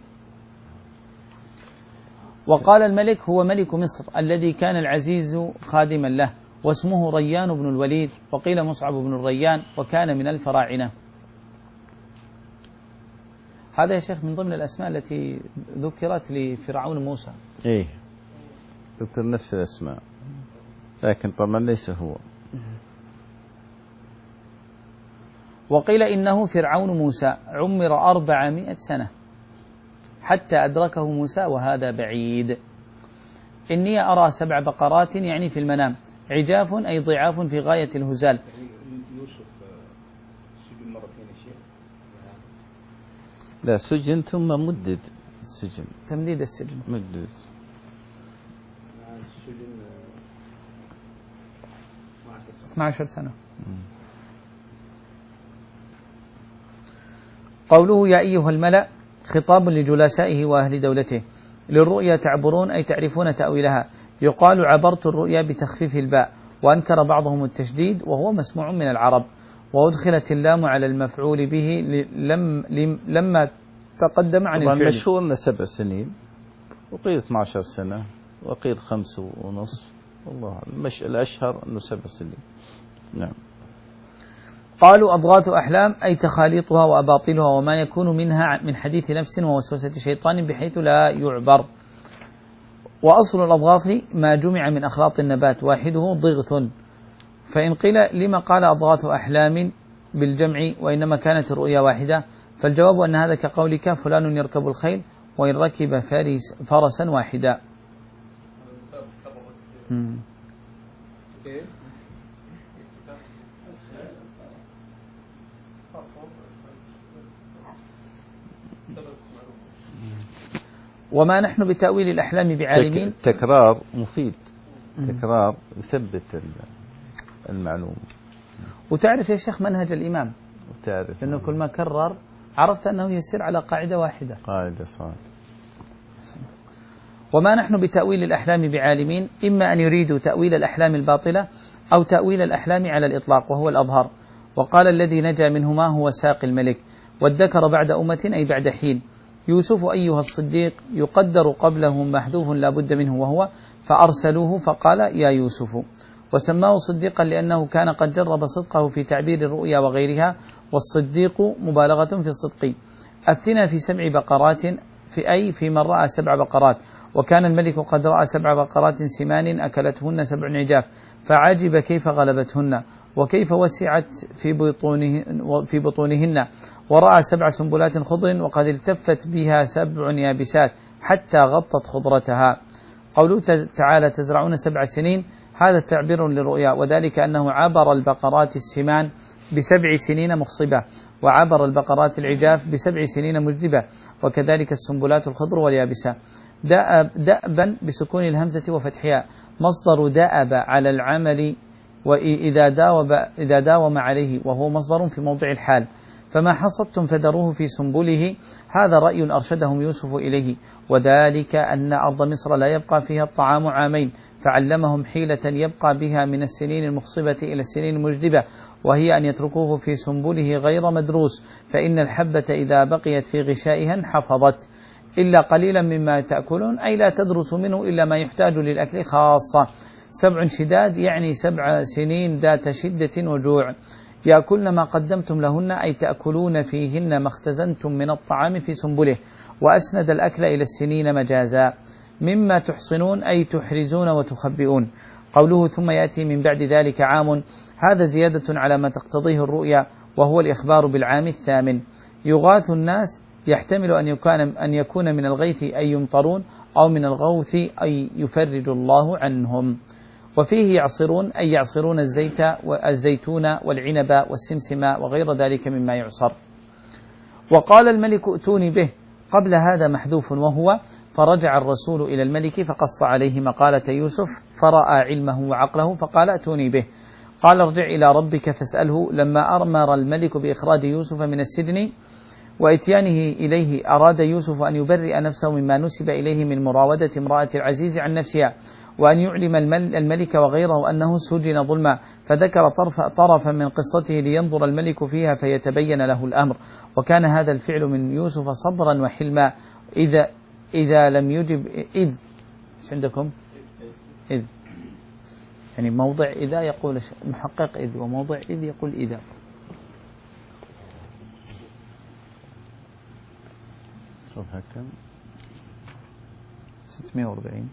وقال الملك هو ملك مصر الذي كان العزيز خادما له، واسمه ريان بن الوليد، وقيل مصعب بن الريان، وكان من الفراعنة. هذا يا شيخ من ضمن الأسماء التي ذكرت لفرعون موسى. إيه ذكر نفس الأسماء لكن طبعا ليس هو. وقيل إنه فرعون موسى عمر أربعمائة سنة حتى أدركه موسى وهذا بعيد. إني أرى سبع بقرات يعني في المنام عجاف أي ضعاف في غاية الهزال. يوسف سجن مرتين يا شيخ؟ لا سجن ثم مدد السجن، تمديد السجن مدد السجن اثني عشر سنة. قوله يا أيها الملأ خطاب لجلسائه وأهل دولته. للرؤيا تعبرون أي تعرفون تأويلها. يقال عبرت الرؤيا بتخفيف الباء، وأنكر بعضهم التشديد وهو مسموع من العرب. وأدخلت اللام على المفعول به لم لما تقدم عن الفعل. المشهور أنه سبع سنين وقيل اثني عشر سنة وقيل خمس ونصف، والله مش الأشهر أنه سبع سنين. نعم. قالوا أضغاث أحلام أي تخاليطها وأباطيلها وما يكون منها من حديث نفس ووسوسة شيطان بحيث لا يعبر. وأصل الأضغاث ما جمع من أخلاط النبات واحده ضغث. فإن قيل لما قال أضغاث أحلام بالجمع وإنما كانت الرؤيا واحدة، فالجواب أن هذا كقولك فلان يركب الخيل وإن ركب فارس فرسا واحدا. وما نحن بتأويل الأحلام بعالمين. تكرار مفيد، تكرار يثبت المعلومة. وتعرف يا شيخ منهج الإمام، وتعرف إنه كل ما كرر عرفت أنه يسير على قاعدة واحدة. قاعدة صحيح. وما نحن بتأويل الأحلام بعالمين، إما أن يريدوا تأويل الأحلام الباطلة أو تأويل الأحلام على الإطلاق وهو الأظهر. وقال الذي نجا منهما هو ساقي الملك، والذكر بعد أمة أي بعد حين. يوسف أيها الصديق يقدر قبله محذوف لا بد منه وهو فأرسلوه فقال يا يوسف. وسماه صديقا لأنه كان قد جرب صدقه في تعبير الرؤيا وغيرها، والصديق مبالغة في الصدق. أفتنا في سبع بقرات في أي في من رأى سبع بقرات، وكان الملك قد رأى سبع بقرات سمان أكلتهن سبع عجاف فعجب كيف غلبتهن وكيف وسعت في بطونهن, في بطونهن ورأى سبع سنبلات خضر وقد التفت بها سبع يابسات حتى غطت خضرتها. قوله تعالى تزرعون سبع سنين، هذا تعبير للرؤيا، وذلك أنه عبر البقرات السمان بسبع سنين مخصبة، وعبر البقرات العجاف بسبع سنين مجدبة، وكذلك السنبلات الخضر واليابسة. دأب دأبا بسكون الهمزة وفتحها، مصدر دأب على العمل وإذا داوم, إذا داوم عليه، وهو مصدر في موضع الحال. فما حصدتم فذروه في سنبله، هذا رأي أرشدهم يوسف إليه، وذلك أن أرض مصر لا يبقى فيها الطعام عامين، فعلمهم حيلة يبقى بها من السنين المخصبة إلى السنين المجدبة، وهي أن يتركوه في سنبله غير مدروس، فإن الحبة إذا بقيت في غشائها انحفظت، إلا قليلا مما تأكلون، أي لا تدرس منه إلا ما يحتاج للأكل خاصة. سبع شداد يعني سبع سنين ذات شدة وجوع. يأكلن ما قدمتم لهن أي تأكلون فيهن ما اختزنتم من الطعام في سنبله، وأسند الأكل إلى السنين مجازا. مما تحصنون أي تحرزون وتخبئون. قوله ثم يأتي من بعد ذلك عام، هذا زيادة على ما تقتضيه الرؤيا، وهو الإخبار بالعام الثامن. يغاث الناس يحتمل أن يكون, أن يكون من الغيث أي يمطرون، أو من الغوث أي يفرج الله عنهم. وفيه يعصرون أي يعصرون الزيت والزيتون والعنب والسمسم وغير ذلك مما يعصر. وقال الملك ائتوني به، قبل هذا محذوف، وهو فرجع الرسول إلى الملك فقص عليه مقالة يوسف فرأى علمه وعقله فقال ائتوني به. قال ارجع إلى ربك فاسأله. لما أمر الملك بإخراج يوسف من السجن وإتيانه إليه أراد يوسف أن يبرئ نفسه مما نسب إليه من مراودة امرأة العزيز عن نفسها، وأن يعلم الملك وغيره أنه سجن ظلما، فذكر طرف طرفا من قصته لينظر الملك فيها فيتبين له الأمر. وكان هذا الفعل من يوسف صبرا وحلما. إذا إذا لم يجب إذ إيش عندكم؟ إذ يعني موضع إذا يقول محقق إذ، وموضع إذ يقول إذا. صفحة كم؟ ستمائة وأربعين.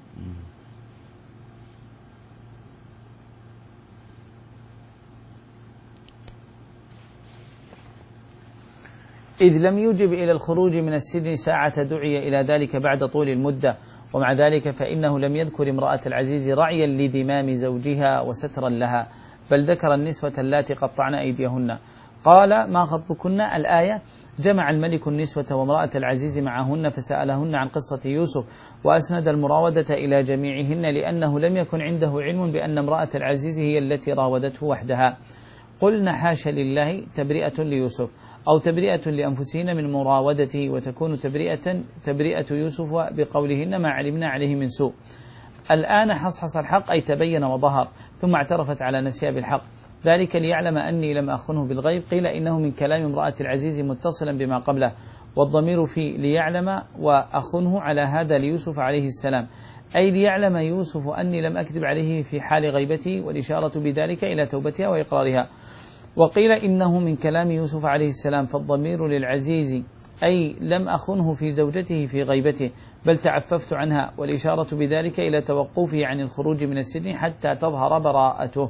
إذ لم يجب إلى الخروج من السجن ساعة دعي إلى ذلك بعد طول المدة، ومع ذلك فإنه لم يذكر امرأة العزيز رعيا لذمام زوجها وسترا لها، بل ذكر النسوة اللاتي قطعن أيديهن. قال ما خطبكن؟ الآية جمع الملك النسوة وامرأة العزيز معهن فسألهن عن قصة يوسف، وأسند المراودة إلى جميعهن لأنه لم يكن عنده علم بأن امرأة العزيز هي التي راودته وحدها. قلنا حاشا لله تبرئة ليوسف، أو تبرئة لأنفسهن من مراودته، وتكون تبرئة تبرئة يوسف بقولهن ما علمنا عليه من سوء. الآن حصحص الحق أي تبين وظهر، ثم اعترفت على نفسها بالحق، ذلك ليعلم أني لم أخنه بالغيب. قيل إنه من كلام امرأة العزيز متصلا بما قبله، والضمير في ليعلم وأخنه على هذا ليوسف عليه السلام، أي ليعلم يوسف أني لم أكذب عليه في حال غيبته، والإشارة بذلك إلى توبتها وإقرارها. وقيل إنه من كلام يوسف عليه السلام، فالضمير للعزيز أي لم أخنه في زوجته في غيبته، بل تعففت عنها، والإشارة بذلك إلى توقفه عن الخروج من السجن حتى تظهر براءته.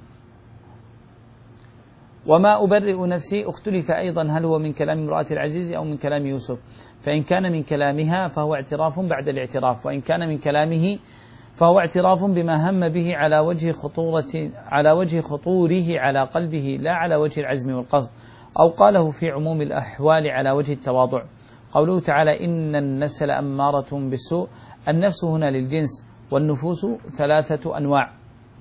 وما أبرئ نفسي اختلف أيضا هل هو من كلام امرأة العزيز أو من كلام يوسف، فإن كان من كلامها فهو اعتراف بعد الاعتراف، وإن كان من كلامه فهو اعتراف بما هم به على وجه خطورة على وجه خطوره على قلبه، لا على وجه العزم والقصد، أو قاله في عموم الأحوال على وجه التواضع. قوله تعالى إن النفس لأمارة بالسوء، النفس هنا للجنس، والنفوس ثلاثة أنواع: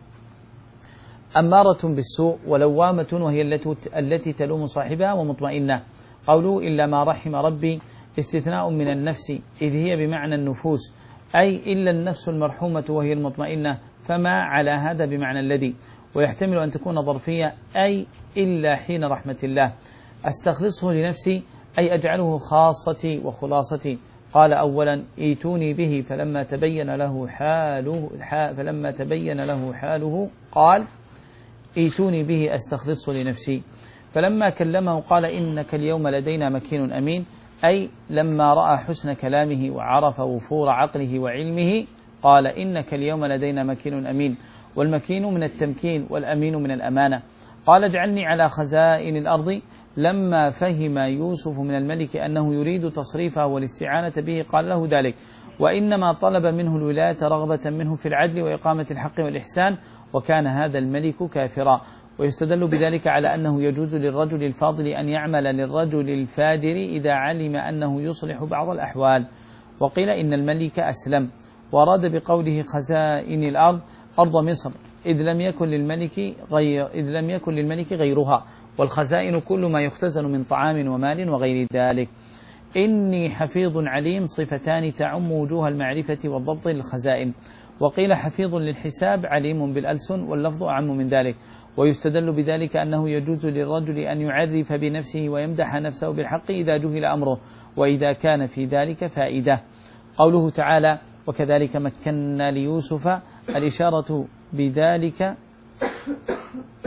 أمارة بالسوء، ولوامة وهي التي تلوم صاحبها، ومطمئنة. قوله إلا ما رحم ربي استثناء من النفس، إذ هي بمعنى النفوس، أي إلا النفس المرحومة وهي المطمئنة، فما على هذا بمعنى الذي، ويحتمل أن تكون ظرفية أي إلا حين رحمة الله. أستخلصه لنفسي أي أجعله خاصتي وخلاصتي. قال أولا ايتوني به، فلما تبين له حاله فلما تبين له حاله قال ايتوني به أستخلصه لنفسي. فلما كلمه قال إنك اليوم لدينا مكين أمين، أي لما رأى حسن كلامه وعرف وفور عقله وعلمه قال إنك اليوم لدينا مكين أمين، والمكين من التمكين والأمين من الأمانة. قال اجعلني على خزائن الأرض، لما فهم يوسف من الملك أنه يريد تصريفه والاستعانة به قال له ذلك، وإنما طلب منه الولاية رغبة منه في العدل وإقامة الحق والإحسان، وكان هذا الملك كافرا. ويستدل بذلك على أنه يجوز للرجل الفاضل أن يعمل للرجل الفاجر إذا علم أنه يصلح بعض الأحوال. وقيل إن الملك أسلم، وراد بقوله خزائن الأرض أرض مصر، إذ لم يكن للملك غير إذ لم يكن للملك غيرها، والخزائن كل ما يختزن من طعام ومال وغير ذلك. إني حفيظ عليم صفتان تعم وجوه المعرفة والضبط للخزائن. وقيل حفيظ للحساب عليم بالألسن، واللفظ أعم من ذلك. ويستدل بذلك أنه يجوز للرجل أن يعرف بنفسه ويمدح نفسه بالحق إذا جهل أمره، وإذا كان في ذلك فائدة. قوله تعالى وكذلك مكنا ليوسف، الإشارة بذلك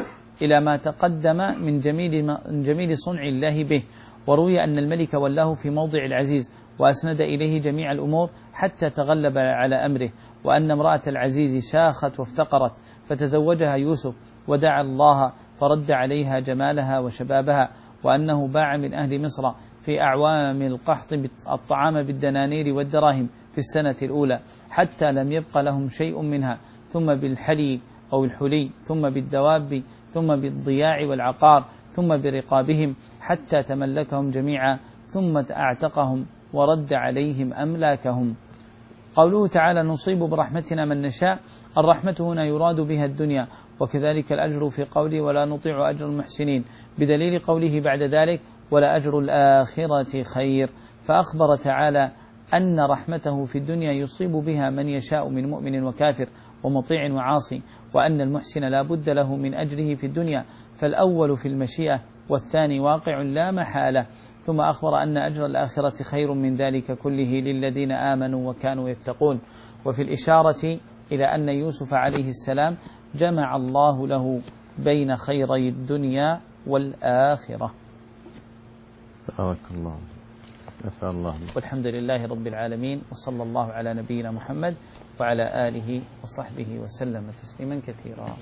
إلى ما تقدم من جميل, من جميل صنع الله به. وروي أن الملك ولاه في موضع العزيز وأسند إليه جميع الأمور حتى تغلب على أمره، وأن امرأة العزيز شاخت وافتقرت فتزوجها يوسف ودعا الله فرد عليها جمالها وشبابها، وأنه باع من أهل مصر في أعوام القحط الطعام بالدنانير والدراهم في السنة الأولى حتى لم يبق لهم شيء منها، ثم بالحلي أو الحلي، ثم بالدواب، ثم بالضياع والعقار، ثم برقابهم حتى تملكهم جميعا، ثم أعتقهم ورد عليهم أملاكهم. قوله تعالى نصيب برحمتنا من نشاء، الرحمة هنا يراد بها الدنيا، وكذلك الأجر في قوله ولا نطيع أجر المحسنين، بدليل قوله بعد ذلك ولا أجر الآخرة خير. فأخبر تعالى أن رحمته في الدنيا يصيب بها من يشاء من مؤمن وكافر ومطيع وعاصي، وأن المحسن لا بد له من أجره في الدنيا، فالأول في المشيئة والثاني واقع لا محالة. ثم أخبر أن أجر الآخرة خير من ذلك كله للذين آمنوا وكانوا يتقون. وفي الإشارة إلى أن يوسف عليه السلام جمع الله له بين خيري الدنيا والآخرة. بارك الله، نفع الله. والحمد لله رب العالمين، وصلى الله على نبينا محمد وعلى آله وصحبه وسلم تسليما كثيرا.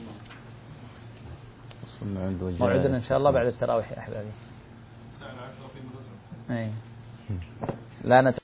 موعدنا إن شاء الله بعد التراويح يا أحبابي. لا نت